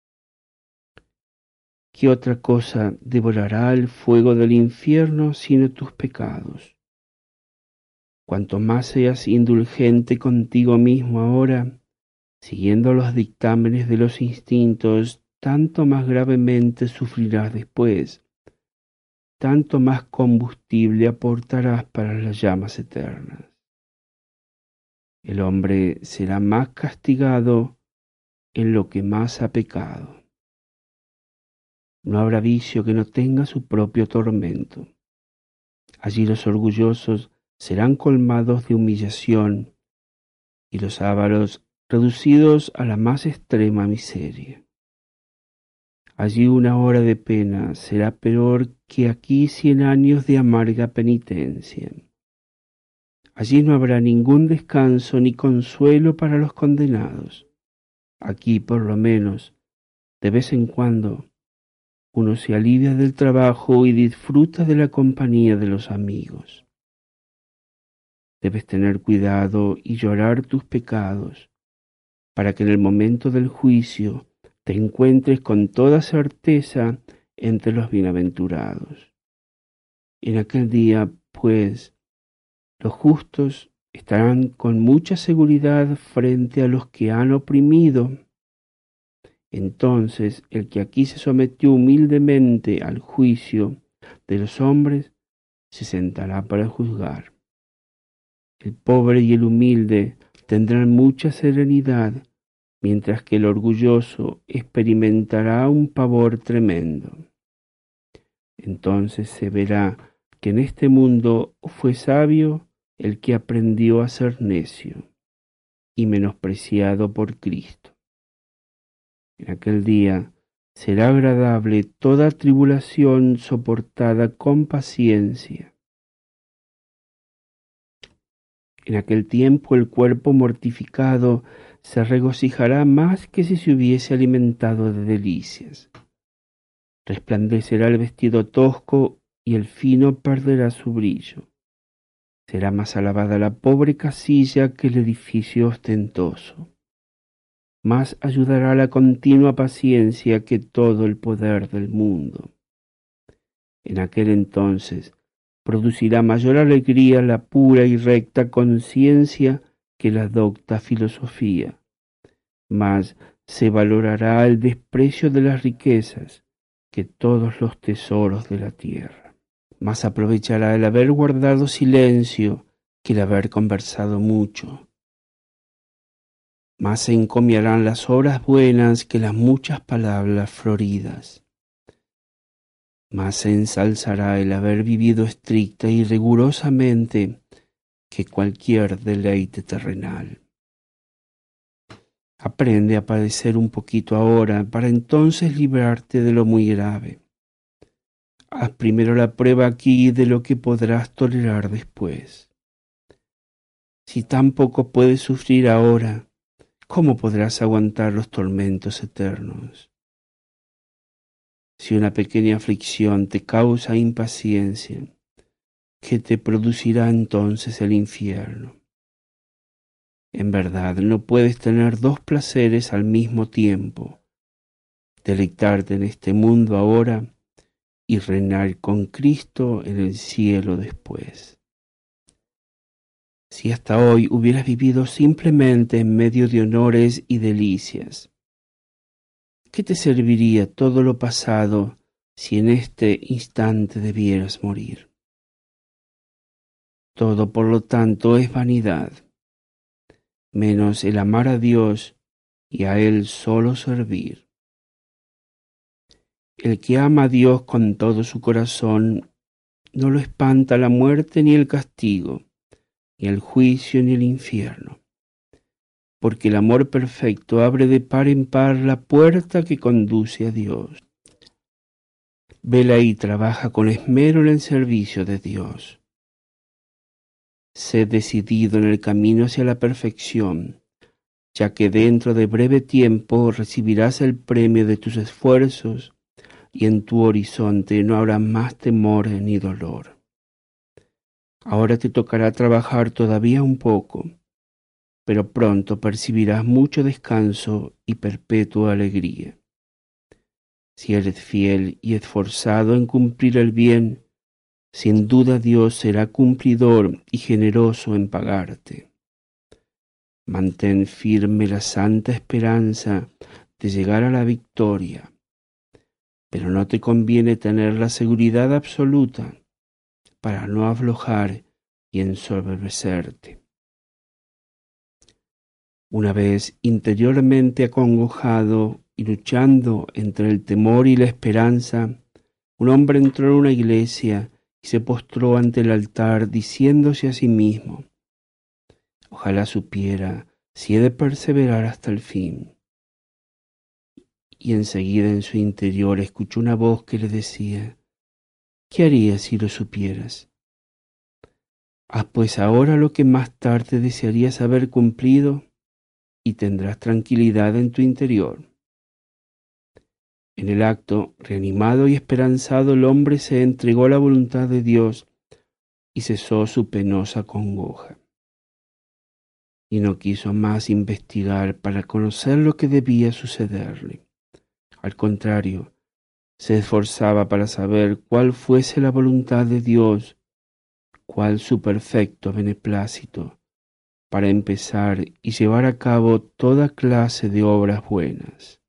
¿Qué otra cosa devorará el fuego del infierno sino tus pecados? Cuanto más seas indulgente contigo mismo ahora, siguiendo los dictámenes de los instintos, tanto más gravemente sufrirás después, tanto más combustible aportarás para las llamas eternas. El hombre será más castigado en lo que más ha pecado. No habrá vicio que no tenga su propio tormento. Allí los orgullosos serán colmados de humillación y los ávaros reducidos a la más extrema miseria. Allí una hora de pena será peor que aquí cien años de amarga penitencia. Allí no habrá ningún descanso ni consuelo para los condenados. Aquí, por lo menos, de vez en cuando, uno se alivia del trabajo y disfruta de la compañía de los amigos. Debes tener cuidado y llorar tus pecados, para que en el momento del juicio te encuentres con toda certeza entre los bienaventurados. En aquel día, pues, los justos estarán con mucha seguridad frente a los que han oprimido. Entonces el que aquí se sometió humildemente al juicio de los hombres se sentará para juzgar. El pobre y el humilde tendrán mucha serenidad, mientras que el orgulloso experimentará un pavor tremendo. Entonces se verá que en este mundo fue sabio el que aprendió a ser necio y menospreciado por Cristo. En aquel día será agradable toda tribulación soportada con paciencia. En aquel tiempo el cuerpo mortificado se regocijará más que si se hubiese alimentado de delicias. Resplandecerá el vestido tosco y el fino perderá su brillo. Será más alabada la pobre casilla que el edificio ostentoso. Más ayudará la continua paciencia que todo el poder del mundo. En aquel entonces producirá mayor alegría la pura y recta conciencia que la docta filosofía. Mas se valorará el desprecio de las riquezas que todos los tesoros de la tierra. Más aprovechará el haber guardado silencio que el haber conversado mucho. Más se encomiarán las obras buenas que las muchas palabras floridas. Más se ensalzará el haber vivido estricta y rigurosamente que cualquier deleite terrenal. Aprende a padecer un poquito ahora para entonces librarte de lo muy grave. Haz primero la prueba aquí de lo que podrás tolerar después. Si tan poco puedes sufrir ahora, ¿cómo podrás aguantar los tormentos eternos? Si una pequeña aflicción te causa impaciencia, ¿qué te producirá entonces el infierno? En verdad, no puedes tener dos placeres al mismo tiempo, deleitarte en este mundo ahora y reinar con Cristo en el cielo después. Si hasta hoy hubieras vivido simplemente en medio de honores y delicias, ¿qué te serviría todo lo pasado si en este instante debieras morir? Todo, por lo tanto, es vanidad, menos el amar a Dios y a Él solo servir. El que ama a Dios con todo su corazón, no lo espanta la muerte ni el castigo, ni el juicio ni el infierno, porque el amor perfecto abre de par en par la puerta que conduce a Dios. Vela y trabaja con esmero en el servicio de Dios. Sé decidido en el camino hacia la perfección, ya que dentro de breve tiempo recibirás el premio de tus esfuerzos y en tu horizonte no habrá más temor ni dolor. Ahora te tocará trabajar todavía un poco, pero pronto percibirás mucho descanso y perpetua alegría. Si eres fiel y esforzado en cumplir el bien, sin duda Dios será cumplidor y generoso en pagarte. Mantén firme la santa esperanza de llegar a la victoria, pero no te conviene tener la seguridad absoluta para no aflojar y ensoberbecerte. Una vez interiormente acongojado y luchando entre el temor y la esperanza, un hombre entró en una iglesia y se postró ante el altar diciéndose a sí mismo: ojalá supiera si he de perseverar hasta el fin. Y enseguida en su interior escuchó una voz que le decía: ¿qué harías si lo supieras? ¿Haz pues ahora lo que más tarde desearías haber cumplido? y tendrás tranquilidad en tu interior. En el acto, reanimado y esperanzado, el hombre se entregó a la voluntad de Dios y cesó su penosa congoja. Y no quiso más investigar para conocer lo que debía sucederle. Al contrario, se esforzaba para saber cuál fuese la voluntad de Dios, cuál su perfecto beneplácito, para empezar y llevar a cabo toda clase de obras buenas.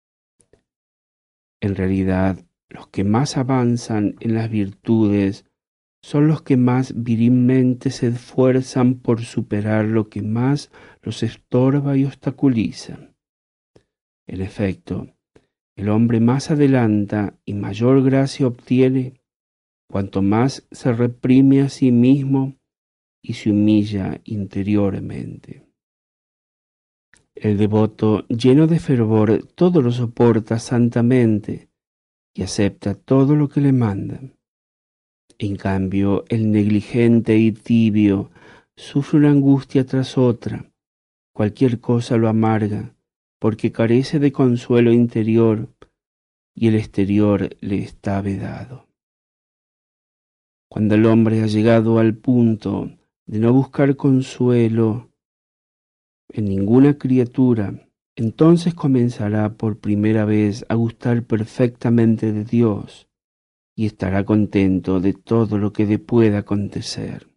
En realidad, los que más avanzan en las virtudes son los que más virilmente se esfuerzan por superar lo que más los estorba y obstaculiza. En efecto, el hombre más adelanta y mayor gracia obtiene cuanto más se reprime a sí mismo y se humilla interiormente. El devoto, lleno de fervor, todo lo soporta santamente y acepta todo lo que le mandan. En cambio, el negligente y tibio sufre una angustia tras otra. Cualquier cosa lo amarga, porque carece de consuelo interior y el exterior le está vedado. Cuando el hombre ha llegado al punto de no buscar consuelo en ninguna criatura, entonces comenzará por primera vez a gustar perfectamente de Dios y estará contento de todo lo que le pueda acontecer.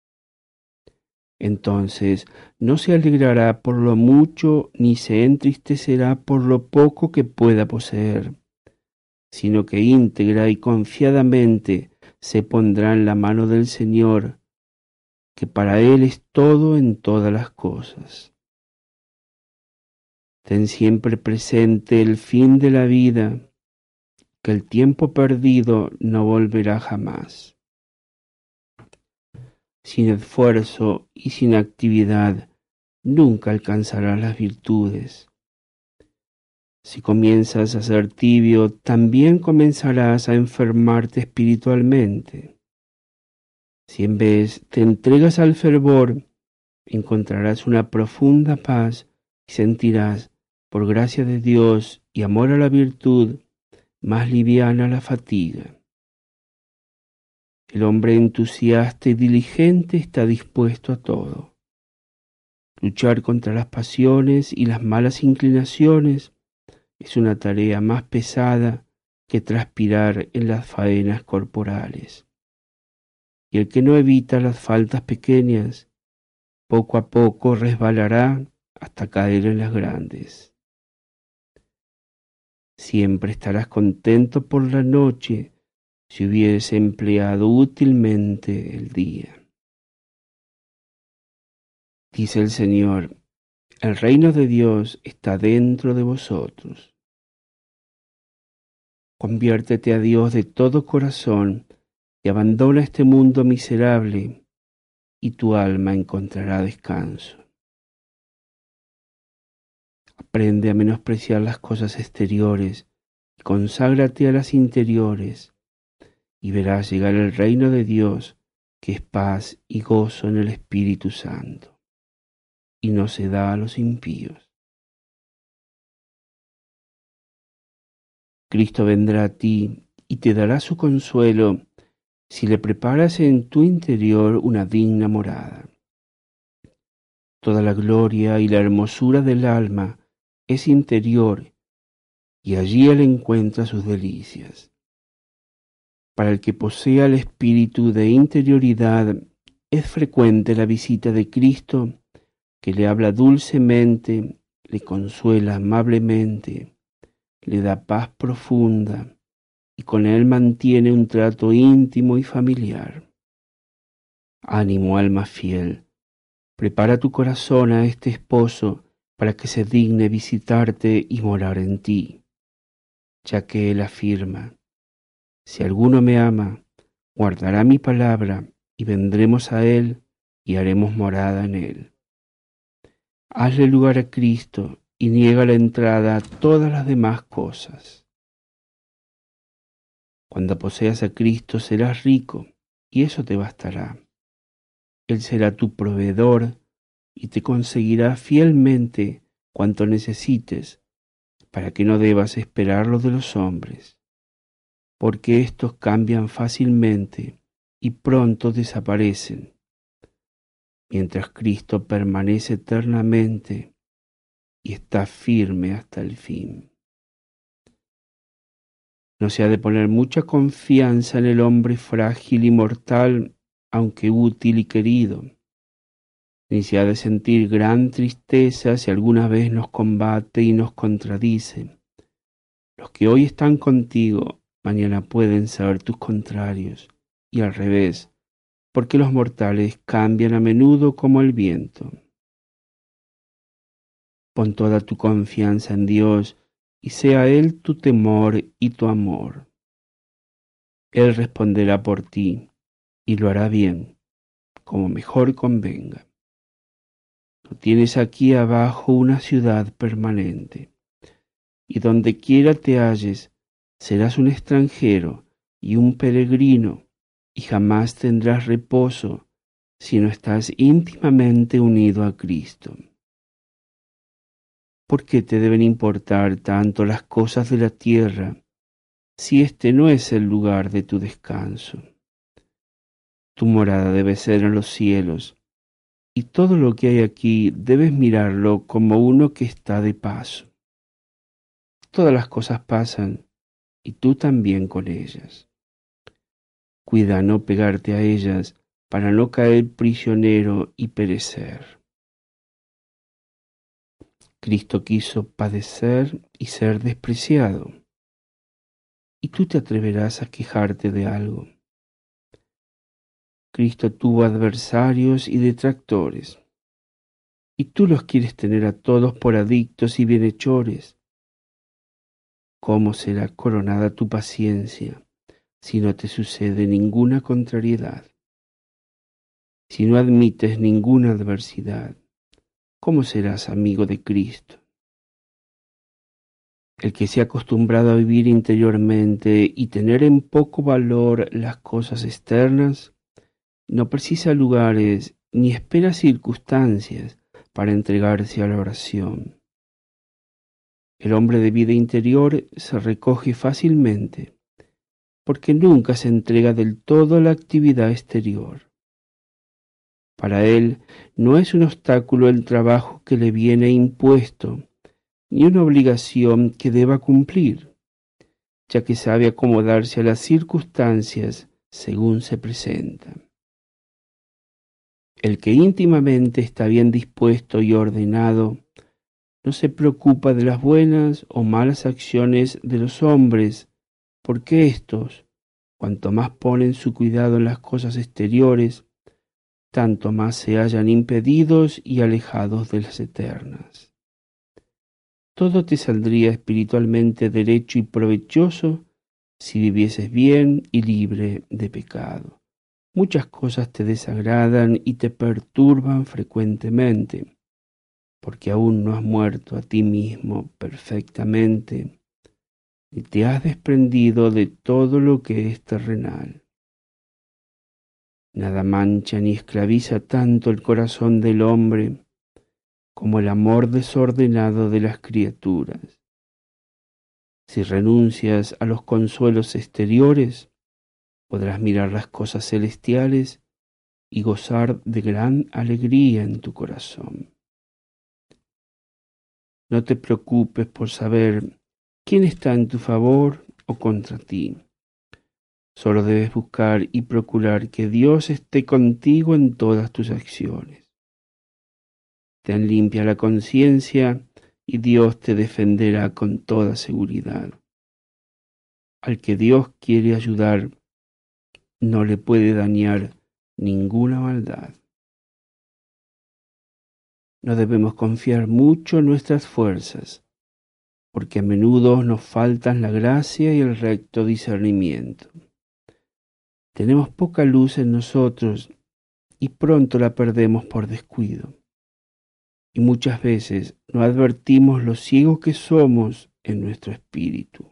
Entonces no se alegrará por lo mucho ni se entristecerá por lo poco que pueda poseer, sino que íntegra y confiadamente se pondrá en la mano del Señor, que para Él es todo en todas las cosas. Ten siempre presente el fin de la vida, que el tiempo perdido no volverá jamás. Sin esfuerzo y sin actividad nunca alcanzarás las virtudes. Si comienzas a ser tibio, también comenzarás a enfermarte espiritualmente. Si en vez te entregas al fervor, encontrarás una profunda paz y sentirás, por gracia de Dios y amor a la virtud, más liviana la fatiga. El hombre entusiasta y diligente está dispuesto a todo. Luchar contra las pasiones y las malas inclinaciones es una tarea más pesada que transpirar en las faenas corporales. Y el que no evita las faltas pequeñas, poco a poco resbalará hasta caer en las grandes. Siempre estarás contento por la noche si hubieres empleado útilmente el día. Dice el Señor, el reino de Dios está dentro de vosotros. Conviértete a Dios de todo corazón y abandona este mundo miserable y tu alma encontrará descanso. Aprende a menospreciar las cosas exteriores y conságrate a las interiores y verás llegar el reino de Dios, que es paz y gozo en el Espíritu Santo, y no se da a los impíos. Cristo vendrá a ti y te dará su consuelo si le preparas en tu interior una digna morada. Toda la gloria y la hermosura del alma es interior y allí él encuentra sus delicias. Para el que posea el espíritu de interioridad, es frecuente la visita de Cristo, que le habla dulcemente, le consuela amablemente, le da paz profunda y con él mantiene un trato íntimo y familiar. Ánimo, alma fiel, prepara tu corazón a este esposo para que se digne visitarte y morar en ti, ya que él afirma, si alguno me ama, guardará mi palabra y vendremos a él y haremos morada en él. Hazle lugar a Cristo y niega la entrada a todas las demás cosas. Cuando poseas a Cristo serás rico y eso te bastará. Él será tu proveedor y te conseguirá fielmente cuanto necesites, para que no debas esperar lo de los hombres, porque éstos cambian fácilmente y pronto desaparecen, mientras Cristo permanece eternamente y está firme hasta el fin. No se ha de poner mucha confianza en el hombre frágil y mortal, aunque útil y querido, ni se ha de sentir gran tristeza si alguna vez nos combate y nos contradice. Los que hoy están contigo, mañana pueden ser tus contrarios, y al revés, porque los mortales cambian a menudo como el viento. Pon toda tu confianza en Dios, y sea Él tu temor y tu amor. Él responderá por ti, y lo hará bien, como mejor convenga. No tienes aquí abajo una ciudad permanente, y donde quiera te halles, serás un extranjero y un peregrino, y jamás tendrás reposo si no estás íntimamente unido a Cristo. ¿Por qué te deben importar tanto las cosas de la tierra si este no es el lugar de tu descanso? Tu morada debe ser en los cielos, y todo lo que hay aquí debes mirarlo como uno que está de paso. Todas las cosas pasan, y tú también con ellas. Cuida no pegarte a ellas para no caer prisionero y perecer. Cristo quiso padecer y ser despreciado, y tú te atreverás a quejarte de algo. Cristo tuvo adversarios y detractores, y tú los quieres tener a todos por adictos y bienhechores. ¿Cómo será coronada tu paciencia si no te sucede ninguna contrariedad? Si no admites ninguna adversidad, ¿cómo serás amigo de Cristo? El que se ha acostumbrado a vivir interiormente y tener en poco valor las cosas externas, no precisa lugares ni espera circunstancias para entregarse a la oración. El hombre de vida interior se recoge fácilmente, porque nunca se entrega del todo a la actividad exterior. Para él no es un obstáculo el trabajo que le viene impuesto, ni una obligación que deba cumplir, ya que sabe acomodarse a las circunstancias según se presentan. El que íntimamente está bien dispuesto y ordenado, no se preocupa de las buenas o malas acciones de los hombres, porque éstos, cuanto más ponen su cuidado en las cosas exteriores, tanto más se hallan impedidos y alejados de las eternas. Todo te saldría espiritualmente derecho y provechoso si vivieses bien y libre de pecado. Muchas cosas te desagradan y te perturban frecuentemente, porque aún no has muerto a ti mismo perfectamente, ni te has desprendido de todo lo que es terrenal. Nada mancha ni esclaviza tanto el corazón del hombre como el amor desordenado de las criaturas. Si renuncias a los consuelos exteriores, podrás mirar las cosas celestiales y gozar de gran alegría en tu corazón. No te preocupes por saber quién está en tu favor o contra ti. Solo debes buscar y procurar que Dios esté contigo en todas tus acciones. Ten limpia la conciencia y Dios te defenderá con toda seguridad. Al que Dios quiere ayudar, no le puede dañar ninguna maldad. No debemos confiar mucho en nuestras fuerzas, porque a menudo nos faltan la gracia y el recto discernimiento. Tenemos poca luz en nosotros y pronto la perdemos por descuido. Y muchas veces no advertimos lo ciegos que somos en nuestro espíritu.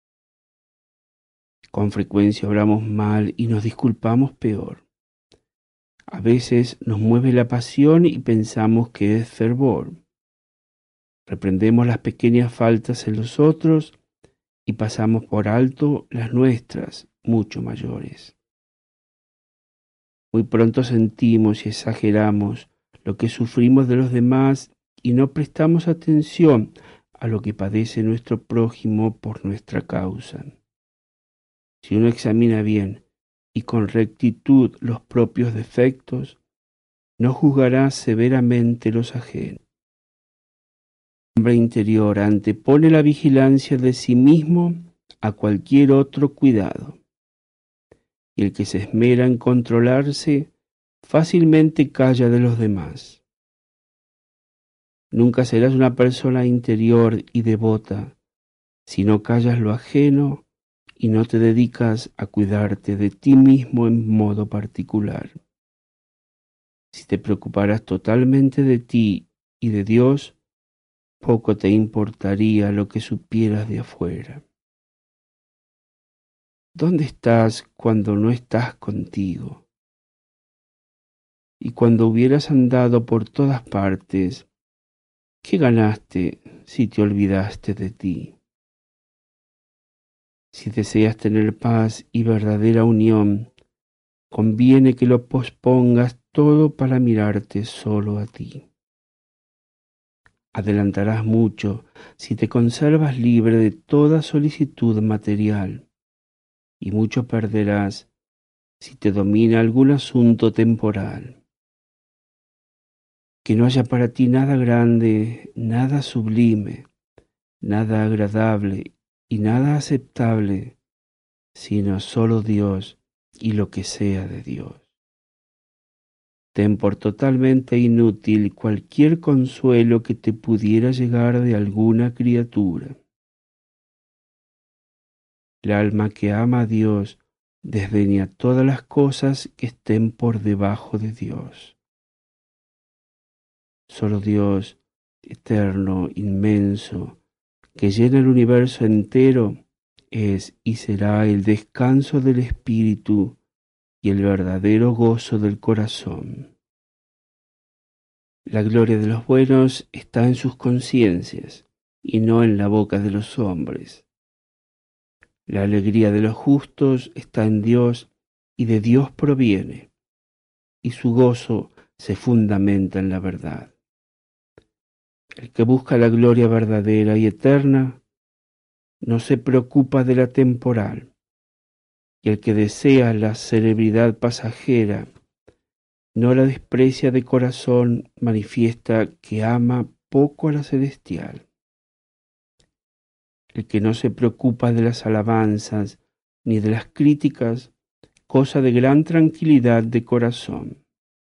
Con frecuencia obramos mal y nos disculpamos peor. A veces nos mueve la pasión y pensamos que es fervor. Reprendemos las pequeñas faltas en los otros y pasamos por alto las nuestras, mucho mayores. Muy pronto sentimos y exageramos lo que sufrimos de los demás y no prestamos atención a lo que padece nuestro prójimo por nuestra causa. Si uno examina bien y con rectitud los propios defectos, no juzgará severamente los ajenos. El hombre interior antepone la vigilancia de sí mismo a cualquier otro cuidado, y el que se esmera en controlarse fácilmente calla de los demás. Nunca serás una persona interior y devota si no callas lo ajeno y no te dedicas a cuidarte de ti mismo en modo particular. Si te preocuparas totalmente de ti y de Dios, poco te importaría lo que supieras de afuera. ¿Dónde estás cuando no estás contigo? Y cuando hubieras andado por todas partes, ¿qué ganaste si te olvidaste de ti? Si deseas tener paz y verdadera unión, conviene que lo pospongas todo para mirarte solo a ti. Adelantarás mucho si te conservas libre de toda solicitud material, y mucho perderás si te domina algún asunto temporal. Que no haya para ti nada grande, nada sublime, nada agradable y nada aceptable, sino solo Dios y lo que sea de Dios. Ten por totalmente inútil cualquier consuelo que te pudiera llegar de alguna criatura. El alma que ama a Dios desdeña todas las cosas que estén por debajo de Dios. Solo Dios, eterno, inmenso, que llena el universo entero, es y será el descanso del espíritu y el verdadero gozo del corazón. La gloria de los buenos está en sus conciencias y no en la boca de los hombres. La alegría de los justos está en Dios y de Dios proviene, y su gozo se fundamenta en la verdad. El que busca la gloria verdadera y eterna no se preocupa de la temporal, y el que desea la celebridad pasajera no la desprecia de corazón, manifiesta que ama poco a la celestial. El que no se preocupa de las alabanzas ni de las críticas, goza de gran tranquilidad de corazón.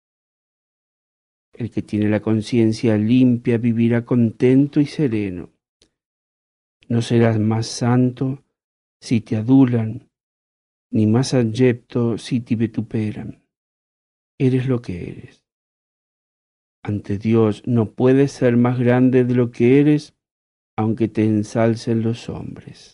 El que tiene la conciencia limpia vivirá contento y sereno. No serás más santo si te adulan, ni más abyecto si te vituperan. Eres lo que eres. Ante Dios no puedes ser más grande de lo que eres, aunque te ensalcen los hombres.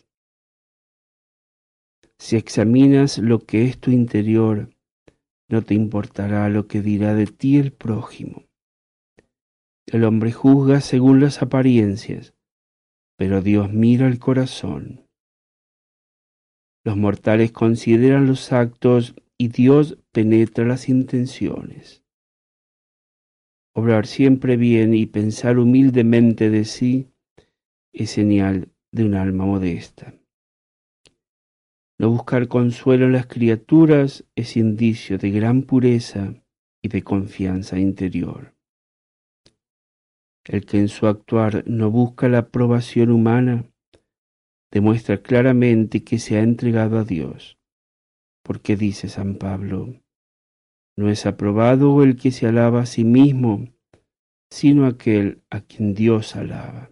Si examinas lo que es tu interior, no te importará lo que dirá de ti el prójimo. El hombre juzga según las apariencias, pero Dios mira el corazón. Los mortales consideran los actos y Dios penetra las intenciones. Obrar siempre bien y pensar humildemente de sí es señal de un alma modesta. No buscar consuelo en las criaturas es indicio de gran pureza y de confianza interior. El que en su actuar no busca la aprobación humana, demuestra claramente que se ha entregado a Dios, porque dice San Pablo, no es aprobado el que se alaba a sí mismo, sino aquel a quien Dios alaba.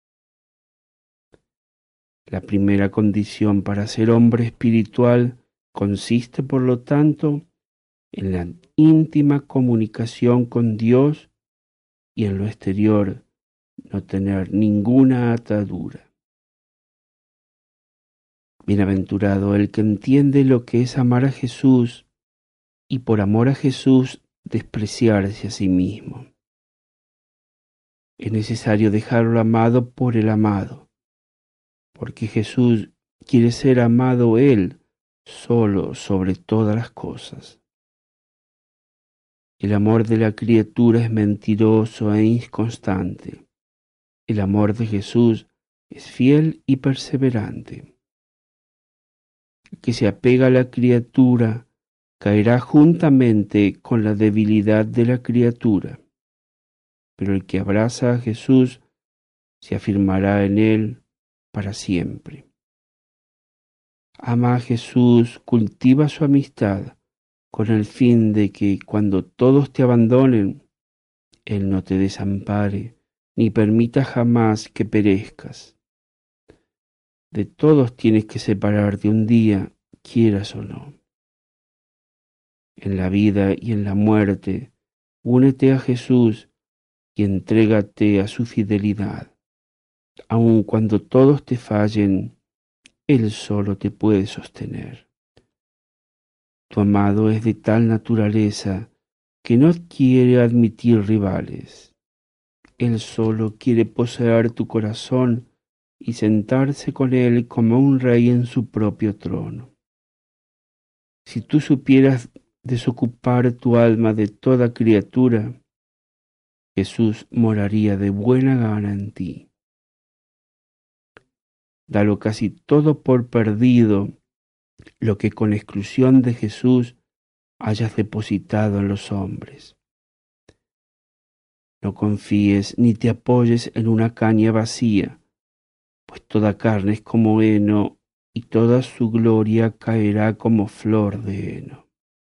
La primera condición para ser hombre espiritual consiste, por lo tanto, en la íntima comunicación con Dios y en lo exterior no tener ninguna atadura. Bienaventurado el que entiende lo que es amar a Jesús y por amor a Jesús despreciarse a sí mismo. Es necesario dejarlo amado por el amado, porque Jesús quiere ser amado Él solo sobre todas las cosas. El amor de la criatura es mentiroso e inconstante. El amor de Jesús es fiel y perseverante. El que se apega a la criatura caerá juntamente con la debilidad de la criatura, pero el que abraza a Jesús se afirmará en él para siempre. Ama a Jesús, cultiva su amistad, con el fin de que cuando todos te abandonen, Él no te desampare, ni permita jamás que perezcas. De todos tienes que separarte un día, quieras o no. En la vida y en la muerte, únete a Jesús y entrégate a su fidelidad. Aun cuando todos te fallen, Él solo te puede sostener. Tu amado es de tal naturaleza que no quiere admitir rivales. Él solo quiere poseer tu corazón y sentarse con él como un rey en su propio trono. Si tú supieras desocupar tu alma de toda criatura, Jesús moraría de buena gana en ti. Dalo casi todo por perdido, lo que con exclusión de Jesús hayas depositado en los hombres. No confíes ni te apoyes en una caña vacía, pues toda carne es como heno y toda su gloria caerá como flor de heno.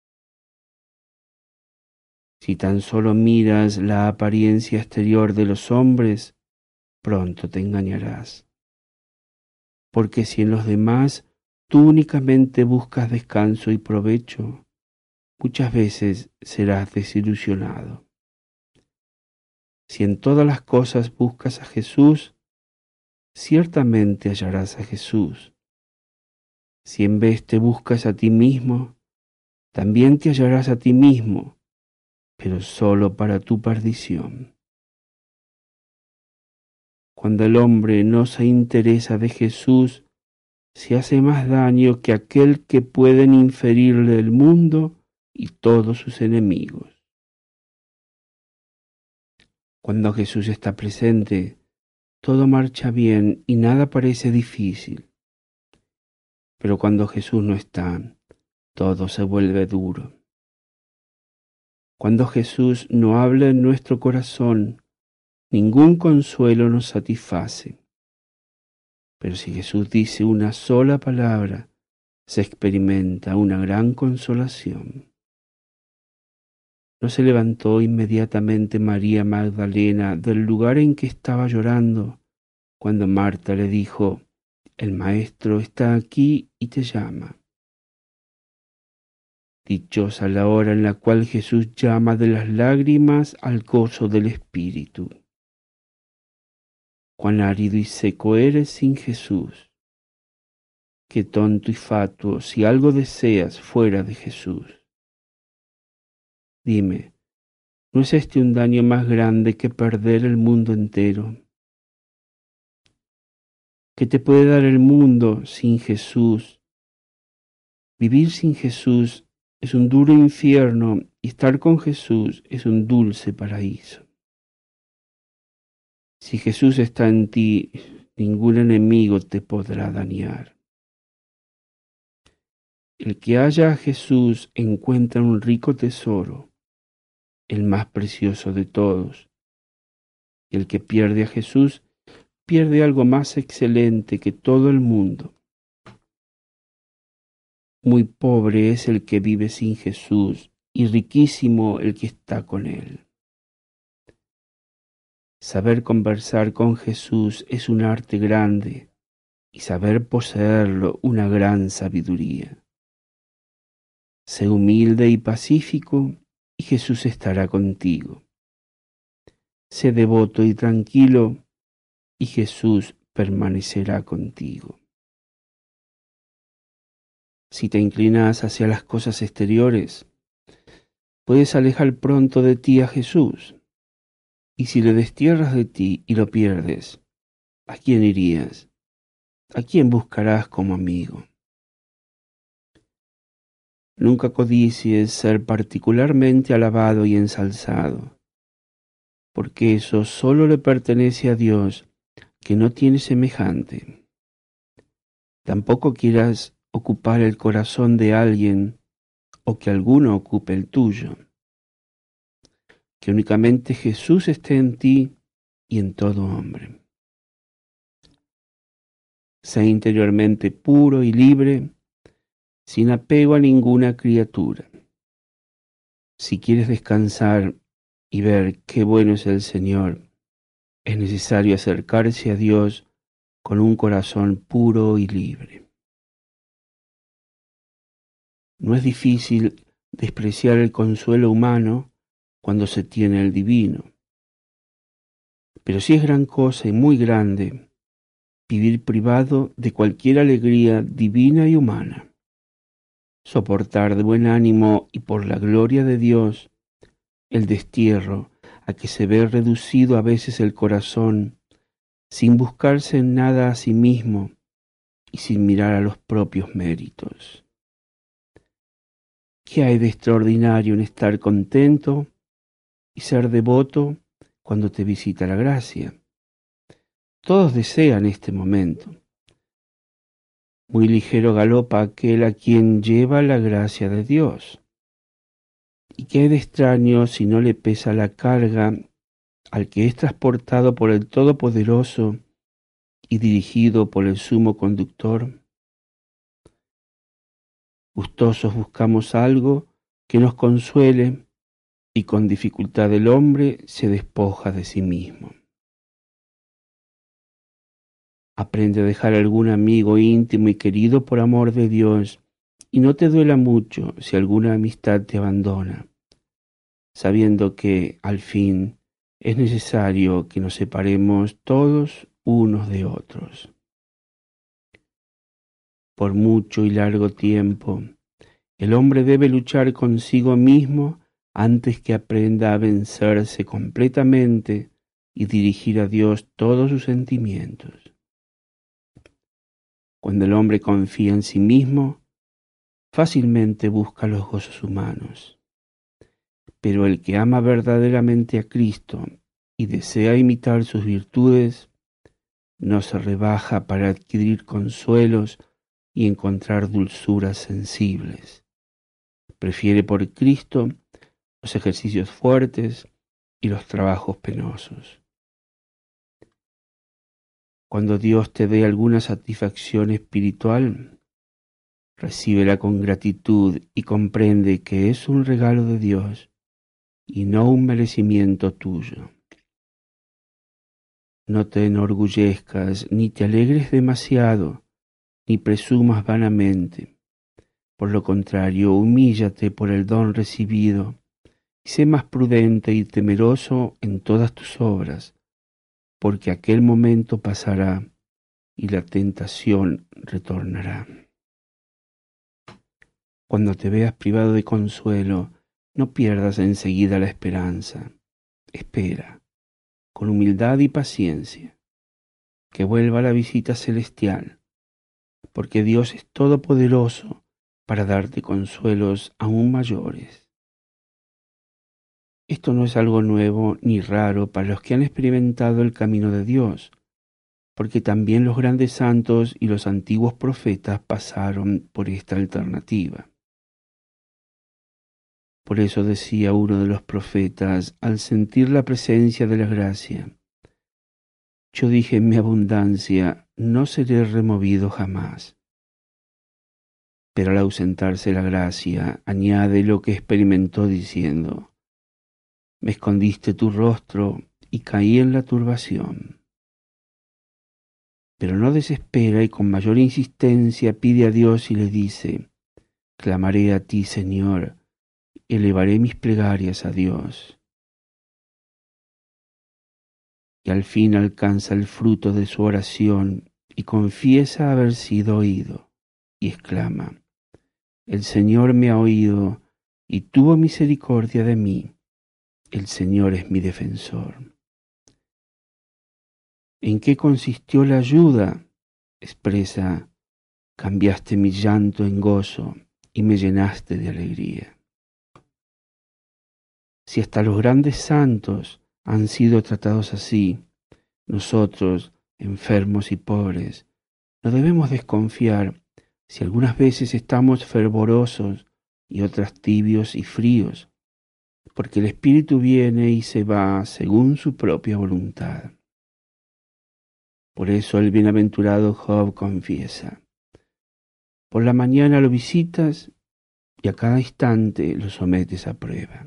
Si tan solo miras la apariencia exterior de los hombres, pronto te engañarás. Porque si en los demás tú únicamente buscas descanso y provecho, muchas veces serás desilusionado. Si en todas las cosas buscas a Jesús, ciertamente hallarás a Jesús. Si en vez te buscas a ti mismo, también te hallarás a ti mismo, pero solo para tu perdición. Cuando el hombre no se interesa de Jesús, se hace más daño que aquel que pueden inferirle el mundo y todos sus enemigos. Cuando Jesús está presente, todo marcha bien y nada parece difícil. Pero cuando Jesús no está, todo se vuelve duro. Cuando Jesús no habla en nuestro corazón, ningún consuelo nos satisface. Pero si Jesús dice una sola palabra, se experimenta una gran consolación. ¿No se levantó inmediatamente María Magdalena del lugar en que estaba llorando cuando Marta le dijo, el Maestro está aquí y te llama? Dichosa la hora en la cual Jesús llama de las lágrimas al gozo del Espíritu. Cuán árido y seco eres sin Jesús. Qué tonto y fatuo si algo deseas fuera de Jesús. Dime, ¿no es este un daño más grande que perder el mundo entero? ¿Qué te puede dar el mundo sin Jesús? Vivir sin Jesús es un duro infierno y estar con Jesús es un dulce paraíso. Si Jesús está en ti, ningún enemigo te podrá dañar. El que halla a Jesús encuentra un rico tesoro, el más precioso de todos. Y el que pierde a Jesús pierde algo más excelente que todo el mundo. Muy pobre es el que vive sin Jesús y riquísimo el que está con él. Saber conversar con Jesús es un arte grande y saber poseerlo una gran sabiduría. Sé humilde y pacífico y Jesús estará contigo. Sé devoto y tranquilo y Jesús permanecerá contigo. Si te inclinas hacia las cosas exteriores, puedes alejar pronto de ti a Jesús, Y si le destierras de ti y lo pierdes, ¿a quién irías? ¿A quién buscarás como amigo? Nunca codicies ser particularmente alabado y ensalzado, porque eso solo le pertenece a Dios, que no tiene semejante. Tampoco quieras ocupar el corazón de alguien o que alguno ocupe el tuyo. Que únicamente Jesús esté en ti y en todo hombre. Sé interiormente puro y libre, sin apego a ninguna criatura. Si quieres descansar y ver qué bueno es el Señor, es necesario acercarse a Dios con un corazón puro y libre. No es difícil despreciar el consuelo humano cuando se tiene el divino, pero sí es gran cosa y muy grande vivir privado de cualquier alegría divina y humana. Soportar de buen ánimo y por la gloria de Dios el destierro a que se ve reducido a veces el corazón, sin buscarse en nada a sí mismo y sin mirar a los propios méritos. ¿Qué hay de extraordinario en estar contento y ser devoto cuando te visita la gracia? Todos desean este momento. Muy ligero galopa aquel a quien lleva la gracia de Dios. ¿Y qué hay de extraño si no le pesa la carga al que es transportado por el Todopoderoso y dirigido por el Sumo Conductor? Gustosos buscamos algo que nos consuele y con dificultad el hombre se despoja de sí mismo. Aprende a dejar algún amigo íntimo y querido por amor de Dios y no te duela mucho si alguna amistad te abandona, sabiendo que, al fin, es necesario que nos separemos todos unos de otros. Por mucho y largo tiempo, el hombre debe luchar consigo mismo antes que aprenda a vencerse completamente y dirigir a Dios todos sus sentimientos. Cuando el hombre confía en sí mismo, fácilmente busca los gozos humanos. Pero el que ama verdaderamente a Cristo y desea imitar sus virtudes, no se rebaja para adquirir consuelos y encontrar dulzuras sensibles. Prefiere por Cristo los ejercicios fuertes y los trabajos penosos. Cuando Dios te dé alguna satisfacción espiritual, recíbela con gratitud y comprende que es un regalo de Dios y no un merecimiento tuyo. No te enorgullezcas ni te alegres demasiado, ni presumas vanamente. Por lo contrario, humíllate por el don recibido y sé más prudente y temeroso en todas tus obras, porque aquel momento pasará y la tentación retornará. Cuando te veas privado de consuelo, no pierdas enseguida la esperanza. Espera, con humildad y paciencia, que vuelva la visita celestial, porque Dios es todopoderoso para darte consuelos aún mayores. Esto no es algo nuevo ni raro para los que han experimentado el camino de Dios, porque también los grandes santos y los antiguos profetas pasaron por esta alternativa. Por eso decía uno de los profetas, al sentir la presencia de la gracia, yo dije en mi abundancia, no seré removido jamás. Pero al ausentarse la gracia, añade lo que experimentó diciendo, me escondiste tu rostro y caí en la turbación. Pero no desespera y con mayor insistencia pide a Dios y le dice, clamaré a ti, Señor, elevaré mis plegarias a Dios. Y al fin alcanza el fruto de su oración y confiesa haber sido oído, y exclama, el Señor me ha oído y tuvo misericordia de mí, el Señor es mi defensor. ¿En qué consistió la ayuda? Expresa, cambiaste mi llanto en gozo y me llenaste de alegría. Si hasta los grandes santos han sido tratados así, nosotros, enfermos y pobres, no debemos desconfiar si algunas veces estamos fervorosos y otras tibios y fríos, porque el Espíritu viene y se va según su propia voluntad. Por eso el bienaventurado Job confiesa, por la mañana lo visitas y a cada instante lo sometes a prueba.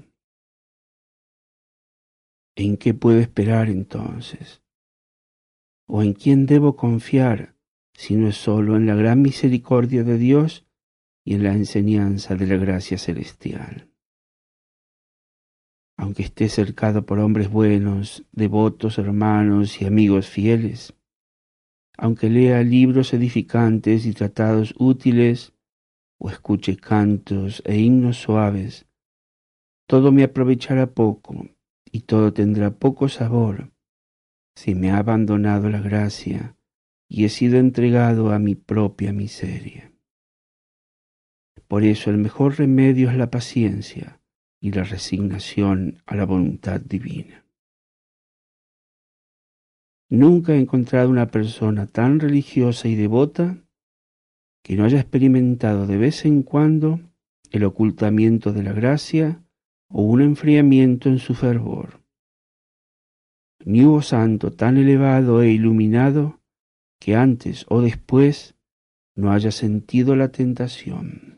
¿En qué puedo esperar entonces? ¿O en quién debo confiar si no es solo en la gran misericordia de Dios y en la enseñanza de la gracia celestial? Aunque esté cercado por hombres buenos, devotos, hermanos y amigos fieles, aunque lea libros edificantes y tratados útiles, o escuche cantos e himnos suaves, todo me aprovechará poco y todo tendrá poco sabor si me ha abandonado la gracia y he sido entregado a mi propia miseria. Por eso el mejor remedio es la paciencia y la resignación a la voluntad divina. Nunca he encontrado una persona tan religiosa y devota que no haya experimentado de vez en cuando el ocultamiento de la gracia o un enfriamiento en su fervor. Ni hubo santo tan elevado e iluminado que antes o después no haya sentido la tentación.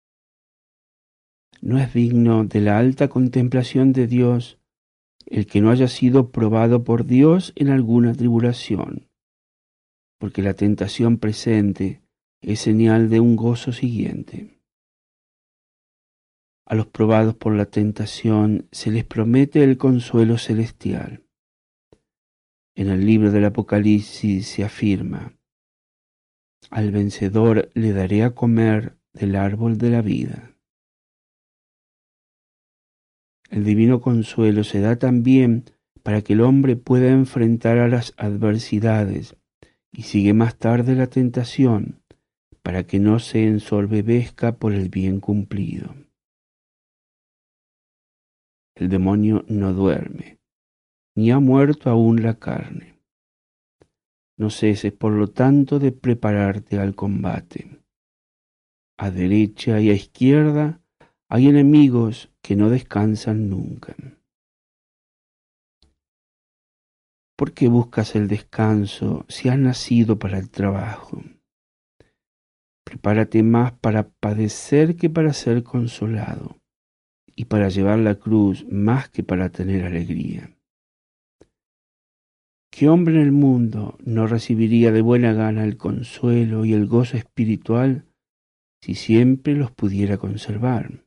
No es digno de la alta contemplación de Dios el que no haya sido probado por Dios en alguna tribulación, porque la tentación presente es señal de un gozo siguiente. A los probados por la tentación se les promete el consuelo celestial. En el libro del Apocalipsis se afirma, al vencedor le daré a comer del árbol de la vida. El divino consuelo se da también para que el hombre pueda enfrentar a las adversidades y sigue más tarde la tentación para que no se ensoberbezca por el bien cumplido. El demonio no duerme, ni ha muerto aún la carne. No ceses, por lo tanto, de prepararte al combate. A derecha y a izquierda hay enemigos que no descansan nunca. ¿Por qué buscas el descanso si has nacido para el trabajo? Prepárate más para padecer que para ser consolado, y para llevar la cruz más que para tener alegría. ¿Qué hombre en el mundo no recibiría de buena gana el consuelo y el gozo espiritual si siempre los pudiera conservar?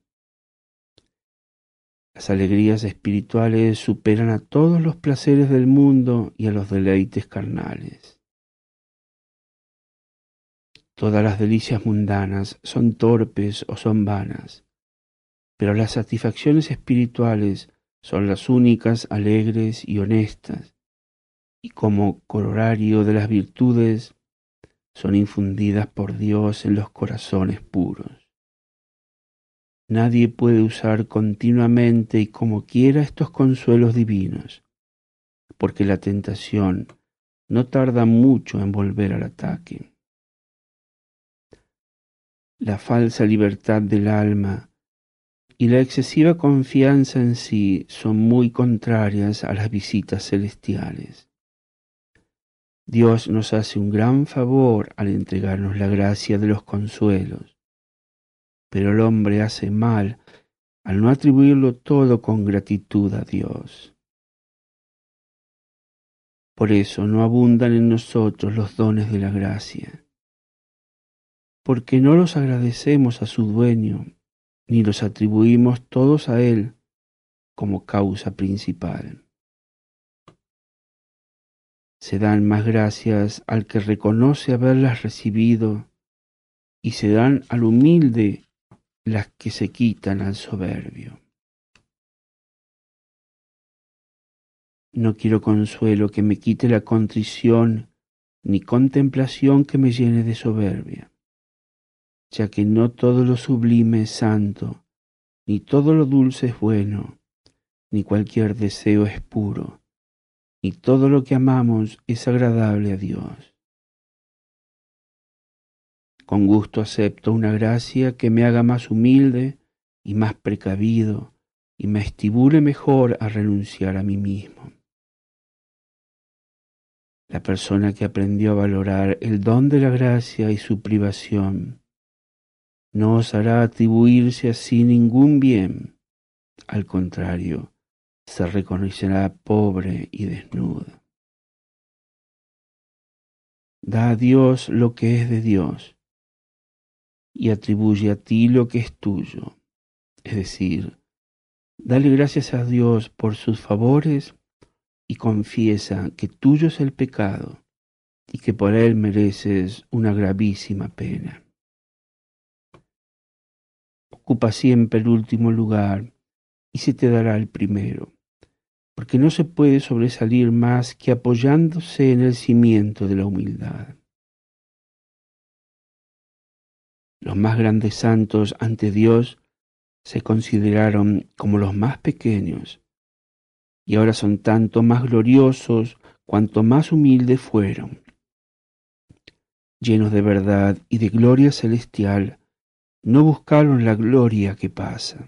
Las alegrías espirituales superan a todos los placeres del mundo y a los deleites carnales. Todas las delicias mundanas son torpes o son vanas, pero las satisfacciones espirituales son las únicas, alegres y honestas, y como corolario de las virtudes, son infundidas por Dios en los corazones puros. Nadie puede usar continuamente y como quiera estos consuelos divinos, porque la tentación no tarda mucho en volver al ataque. La falsa libertad del alma y la excesiva confianza en sí son muy contrarias a las visitas celestiales. Dios nos hace un gran favor al entregarnos la gracia de los consuelos, pero el hombre hace mal al no atribuirlo todo con gratitud a Dios. Por eso no abundan en nosotros los dones de la gracia, porque no los agradecemos a su dueño, ni los atribuimos todos a Él como causa principal. Se dan más gracias al que reconoce haberlas recibido y se dan al humilde las que se quitan al soberbio. No quiero consuelo que me quite la contrición, ni contemplación que me llene de soberbia, ya que no todo lo sublime es santo, ni todo lo dulce es bueno, ni cualquier deseo es puro, ni todo lo que amamos es agradable a Dios. Con gusto acepto una gracia que me haga más humilde y más precavido, y me estimule mejor a renunciar a mí mismo. La persona que aprendió a valorar el don de la gracia y su privación no osará atribuirse a sí ningún bien. Al contrario, se reconocerá pobre y desnudo. Da a Dios lo que es de Dios y atribuye a ti lo que es tuyo. Es decir, dale gracias a Dios por sus favores y confiesa que tuyo es el pecado y que por él mereces una gravísima pena. Ocupa siempre el último lugar y se te dará el primero, porque no se puede sobresalir más que apoyándose en el cimiento de la humildad. Los más grandes santos ante Dios se consideraron como los más pequeños, y ahora son tanto más gloriosos cuanto más humildes fueron. Llenos de verdad y de gloria celestial, no buscaron la gloria que pasa.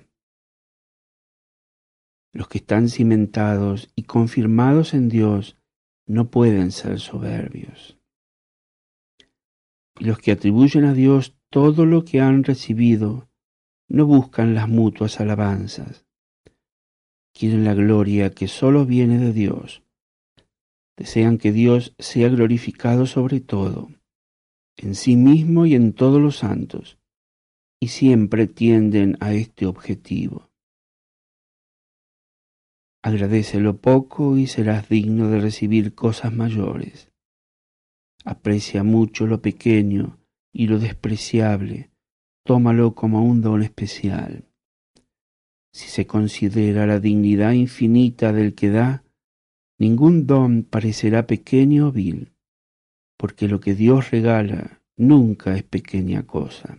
Los que están cimentados y confirmados en Dios no pueden ser soberbios. Y los que atribuyen a Dios todo lo que han recibido no buscan las mutuas alabanzas. Quieren la gloria que solo viene de Dios. Desean que Dios sea glorificado sobre todo, en sí mismo y en todos los santos, y siempre tienden a este objetivo. Agradece lo poco y serás digno de recibir cosas mayores. Aprecia mucho lo pequeño y lo despreciable, tómalo como un don especial. Si se considera la dignidad infinita del que da, ningún don parecerá pequeño o vil, porque lo que Dios regala nunca es pequeña cosa.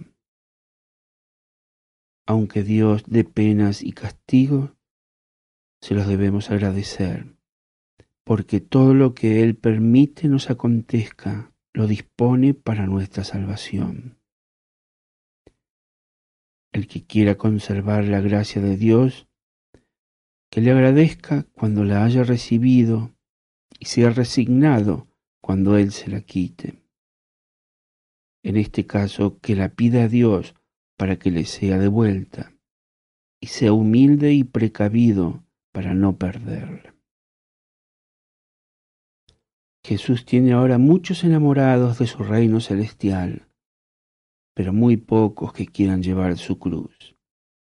Aunque Dios dé penas y castigos, se los debemos agradecer, porque todo lo que Él permite nos acontezca, lo dispone para nuestra salvación. El que quiera conservar la gracia de Dios, que le agradezca cuando la haya recibido y sea resignado cuando Él se la quite. En este caso, que la pida a Dios para que le sea devuelta, y sea humilde y precavido para no perderla. Jesús tiene ahora muchos enamorados de su reino celestial, pero muy pocos que quieran llevar su cruz.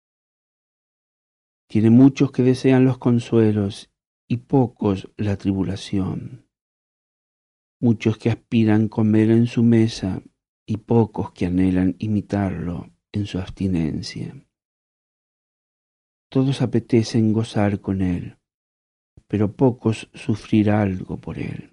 Tiene muchos que desean los consuelos y pocos la tribulación. Muchos que aspiran comer en su mesa y pocos que anhelan imitarlo en su abstinencia. Todos apetecen gozar con él, pero pocos sufrir algo por él.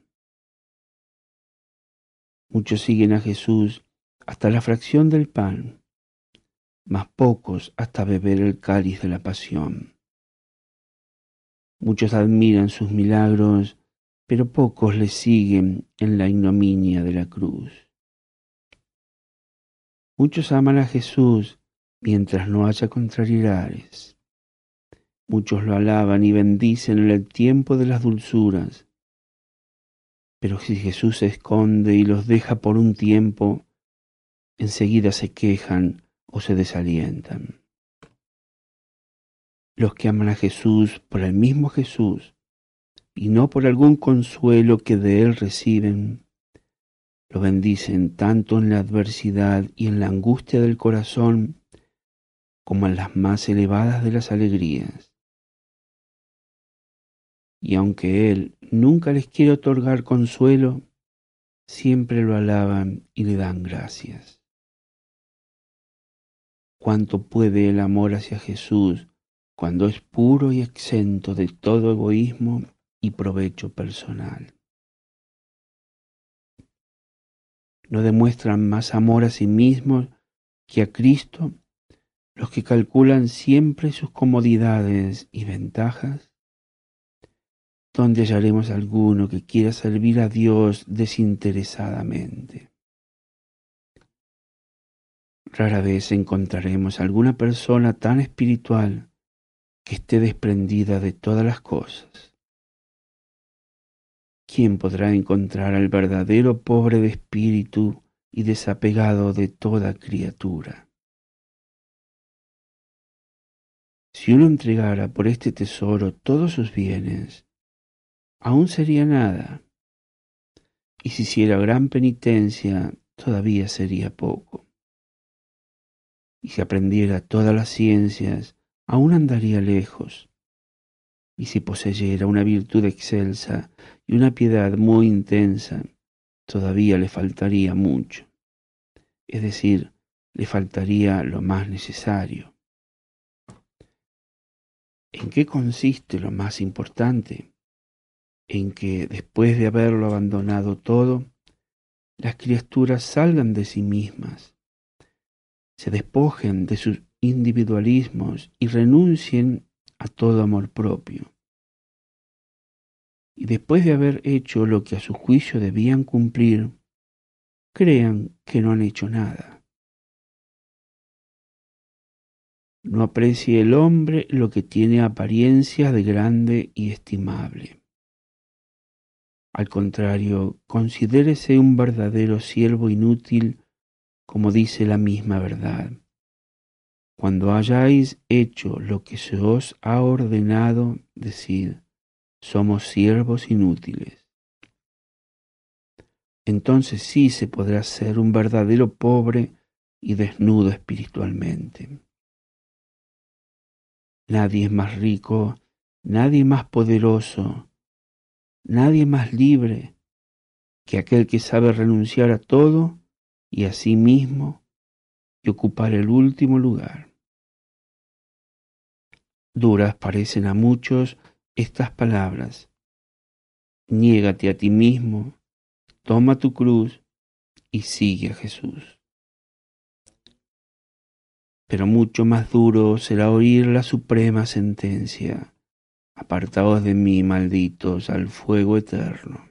Muchos siguen a Jesús hasta la fracción del pan, mas pocos hasta beber el cáliz de la pasión. Muchos admiran sus milagros, pero pocos le siguen en la ignominia de la cruz. Muchos aman a Jesús mientras no haya contrariedades. Muchos lo alaban y bendicen en el tiempo de las dulzuras. Pero si Jesús se esconde y los deja por un tiempo, enseguida se quejan o se desalientan. Los que aman a Jesús por el mismo Jesús y no por algún consuelo que de él reciben, lo bendicen tanto en la adversidad y en la angustia del corazón como en las más elevadas de las alegrías. Y aunque él nunca les quiere otorgar consuelo, siempre lo alaban y le dan gracias. Cuánto puede el amor hacia Jesús, cuando es puro y exento de todo egoísmo, y provecho personal. No demuestran más amor a sí mismos que a Cristo los que calculan siempre sus comodidades y ventajas. ¿Dónde hallaremos alguno que quiera servir a Dios desinteresadamente? Rara vez encontraremos alguna persona tan espiritual que esté desprendida de todas las cosas. ¿Quién podrá encontrar al verdadero pobre de espíritu y desapegado de toda criatura? Si uno entregara por este tesoro todos sus bienes, aún sería nada, y si hiciera gran penitencia, todavía sería poco. Y si aprendiera todas las ciencias, aún andaría lejos. Y si poseyera una virtud excelsa y una piedad muy intensa, todavía le faltaría mucho. Es decir, le faltaría lo más necesario. ¿En qué consiste lo más importante? En que, después de haberlo abandonado todo, las criaturas salgan de sí mismas, se despojen de sus individualismos y renuncien a todo amor propio. Y después de haber hecho lo que a su juicio debían cumplir, crean que no han hecho nada. No aprecie el hombre lo que tiene apariencia de grande y estimable. Al contrario, considérese un verdadero siervo inútil, como dice la misma verdad. Cuando hayáis hecho lo que se os ha ordenado, decid, somos siervos inútiles. Entonces sí se podrá ser un verdadero pobre y desnudo espiritualmente. Nadie es más rico, nadie más poderoso, nadie más libre que aquel que sabe renunciar a todo y a sí mismo y ocupar el último lugar. Duras parecen a muchos estas palabras. Niégate a ti mismo, toma tu cruz y sigue a Jesús. Pero mucho más duro será oír la suprema sentencia. Apartaos de mí, malditos, al fuego eterno.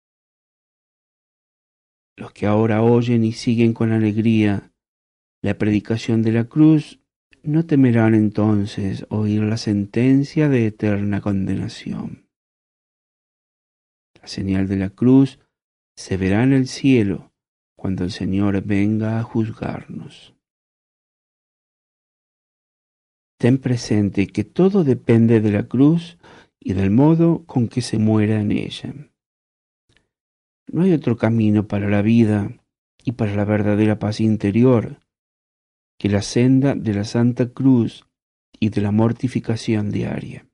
Los que ahora oyen y siguen con alegría la predicación de la cruz, no temerán entonces oír la sentencia de eterna condenación. La señal de la cruz se verá en el cielo cuando el Señor venga a juzgarnos. Ten presente que todo depende de la cruz y del modo con que se muera en ella. No hay otro camino para la vida y para la verdadera paz interior que la senda de la Santa Cruz y de la mortificación diaria.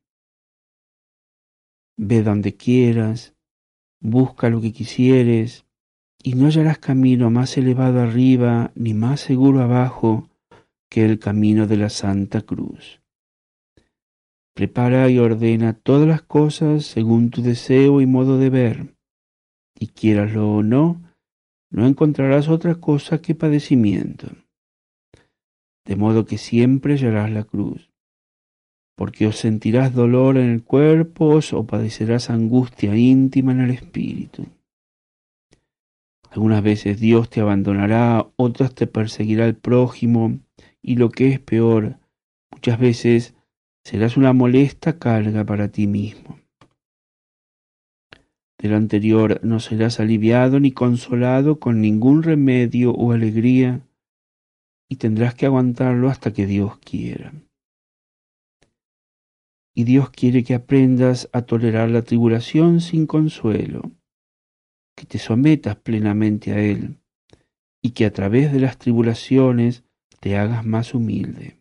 Ve donde quieras, busca lo que quisieres, y no hallarás camino más elevado arriba ni más seguro abajo que el camino de la Santa Cruz. Prepara y ordena todas las cosas según tu deseo y modo de ver, y quieraslo o no, no encontrarás otra cosa que padecimiento. De modo que siempre hallarás la cruz, porque o sentirás dolor en el cuerpo o padecerás angustia íntima en el espíritu. Algunas veces Dios te abandonará, otras te perseguirá el prójimo, y lo que es peor, muchas veces serás una molesta carga para ti mismo. De lo anterior no serás aliviado ni consolado con ningún remedio o alegría, y tendrás que aguantarlo hasta que Dios quiera. Y Dios quiere que aprendas a tolerar la tribulación sin consuelo, que te sometas plenamente a Él, y que a través de las tribulaciones te hagas más humilde.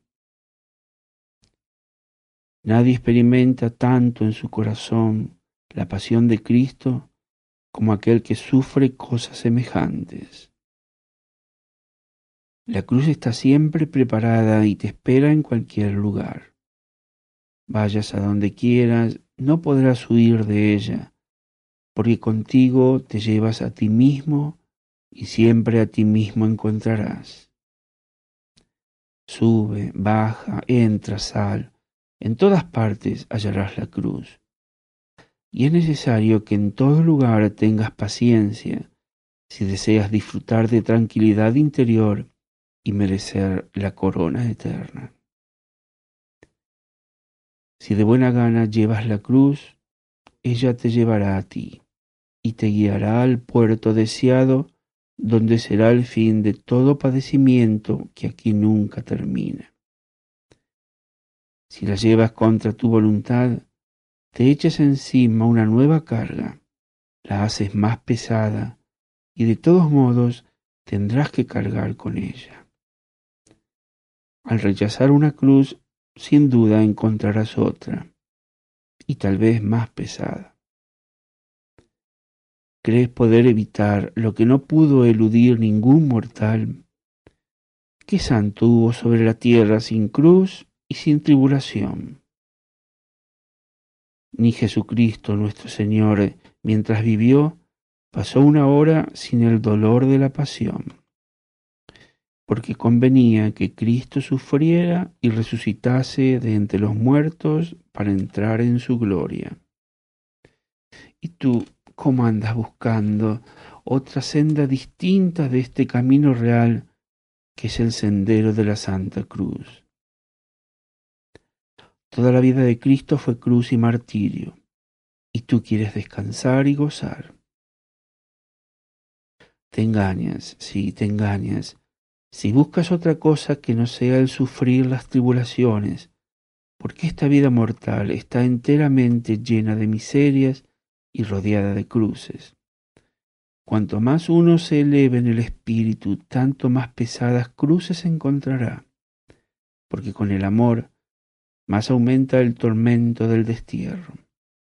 Nadie experimenta tanto en su corazón la pasión de Cristo como aquel que sufre cosas semejantes. La cruz está siempre preparada y te espera en cualquier lugar. Vayas a donde quieras, no podrás huir de ella, porque contigo te llevas a ti mismo y siempre a ti mismo encontrarás. Sube, baja, entra, sal, en todas partes hallarás la cruz. Y es necesario que en todo lugar tengas paciencia, si deseas disfrutar de tranquilidad interior y merecer la corona eterna. Si de buena gana llevas la cruz, ella te llevará a ti y te guiará al puerto deseado, donde será el fin de todo padecimiento que aquí nunca termina. Si la llevas contra tu voluntad, te echas encima una nueva carga, la haces más pesada y de todos modos tendrás que cargar con ella. Al rechazar una cruz, sin duda encontrarás otra, y tal vez más pesada. ¿Crees poder evitar lo que no pudo eludir ningún mortal? ¿Qué santo hubo sobre la tierra sin cruz y sin tribulación? Ni Jesucristo nuestro Señor, mientras vivió, pasó una hora sin el dolor de la pasión, porque convenía que Cristo sufriera y resucitase de entre los muertos para entrar en su gloria. ¿Y tú cómo andas buscando otra senda distinta de este camino real que es el sendero de la Santa Cruz? Toda la vida de Cristo fue cruz y martirio, y tú quieres descansar y gozar. Te engañas, sí, te engañas, si buscas otra cosa que no sea el sufrir las tribulaciones, porque esta vida mortal está enteramente llena de miserias y rodeada de cruces. Cuanto más uno se eleve en el espíritu, tanto más pesadas cruces encontrará, porque con el amor más aumenta el tormento del destierro.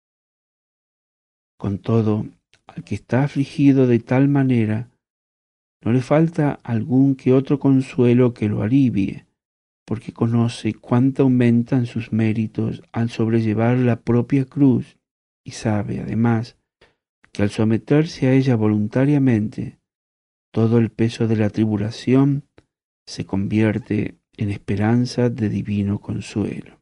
Con todo, al que está afligido de tal manera, no le falta algún que otro consuelo que lo alivie, porque conoce cuánto aumentan sus méritos al sobrellevar la propia cruz y sabe, además, que al someterse a ella voluntariamente, todo el peso de la tribulación se convierte en esperanza de divino consuelo.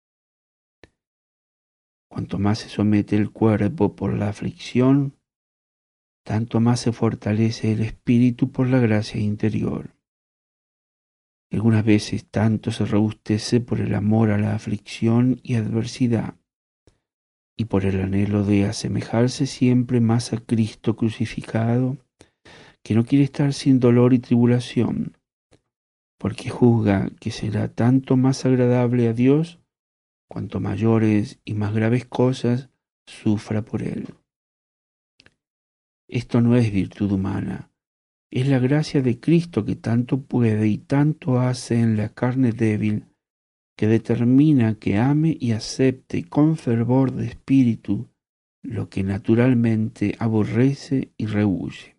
Cuanto más se somete el cuerpo por la aflicción, tanto más se fortalece el espíritu por la gracia interior. Algunas veces tanto se robustece por el amor a la aflicción y adversidad, y por el anhelo de asemejarse siempre más a Cristo crucificado, que no quiere estar sin dolor y tribulación, porque juzga que será tanto más agradable a Dios cuanto mayores y más graves cosas sufra por Él. Esto no es virtud humana, es la gracia de Cristo que tanto puede y tanto hace en la carne débil, que determina que ame y acepte con fervor de espíritu lo que naturalmente aborrece y rehúye.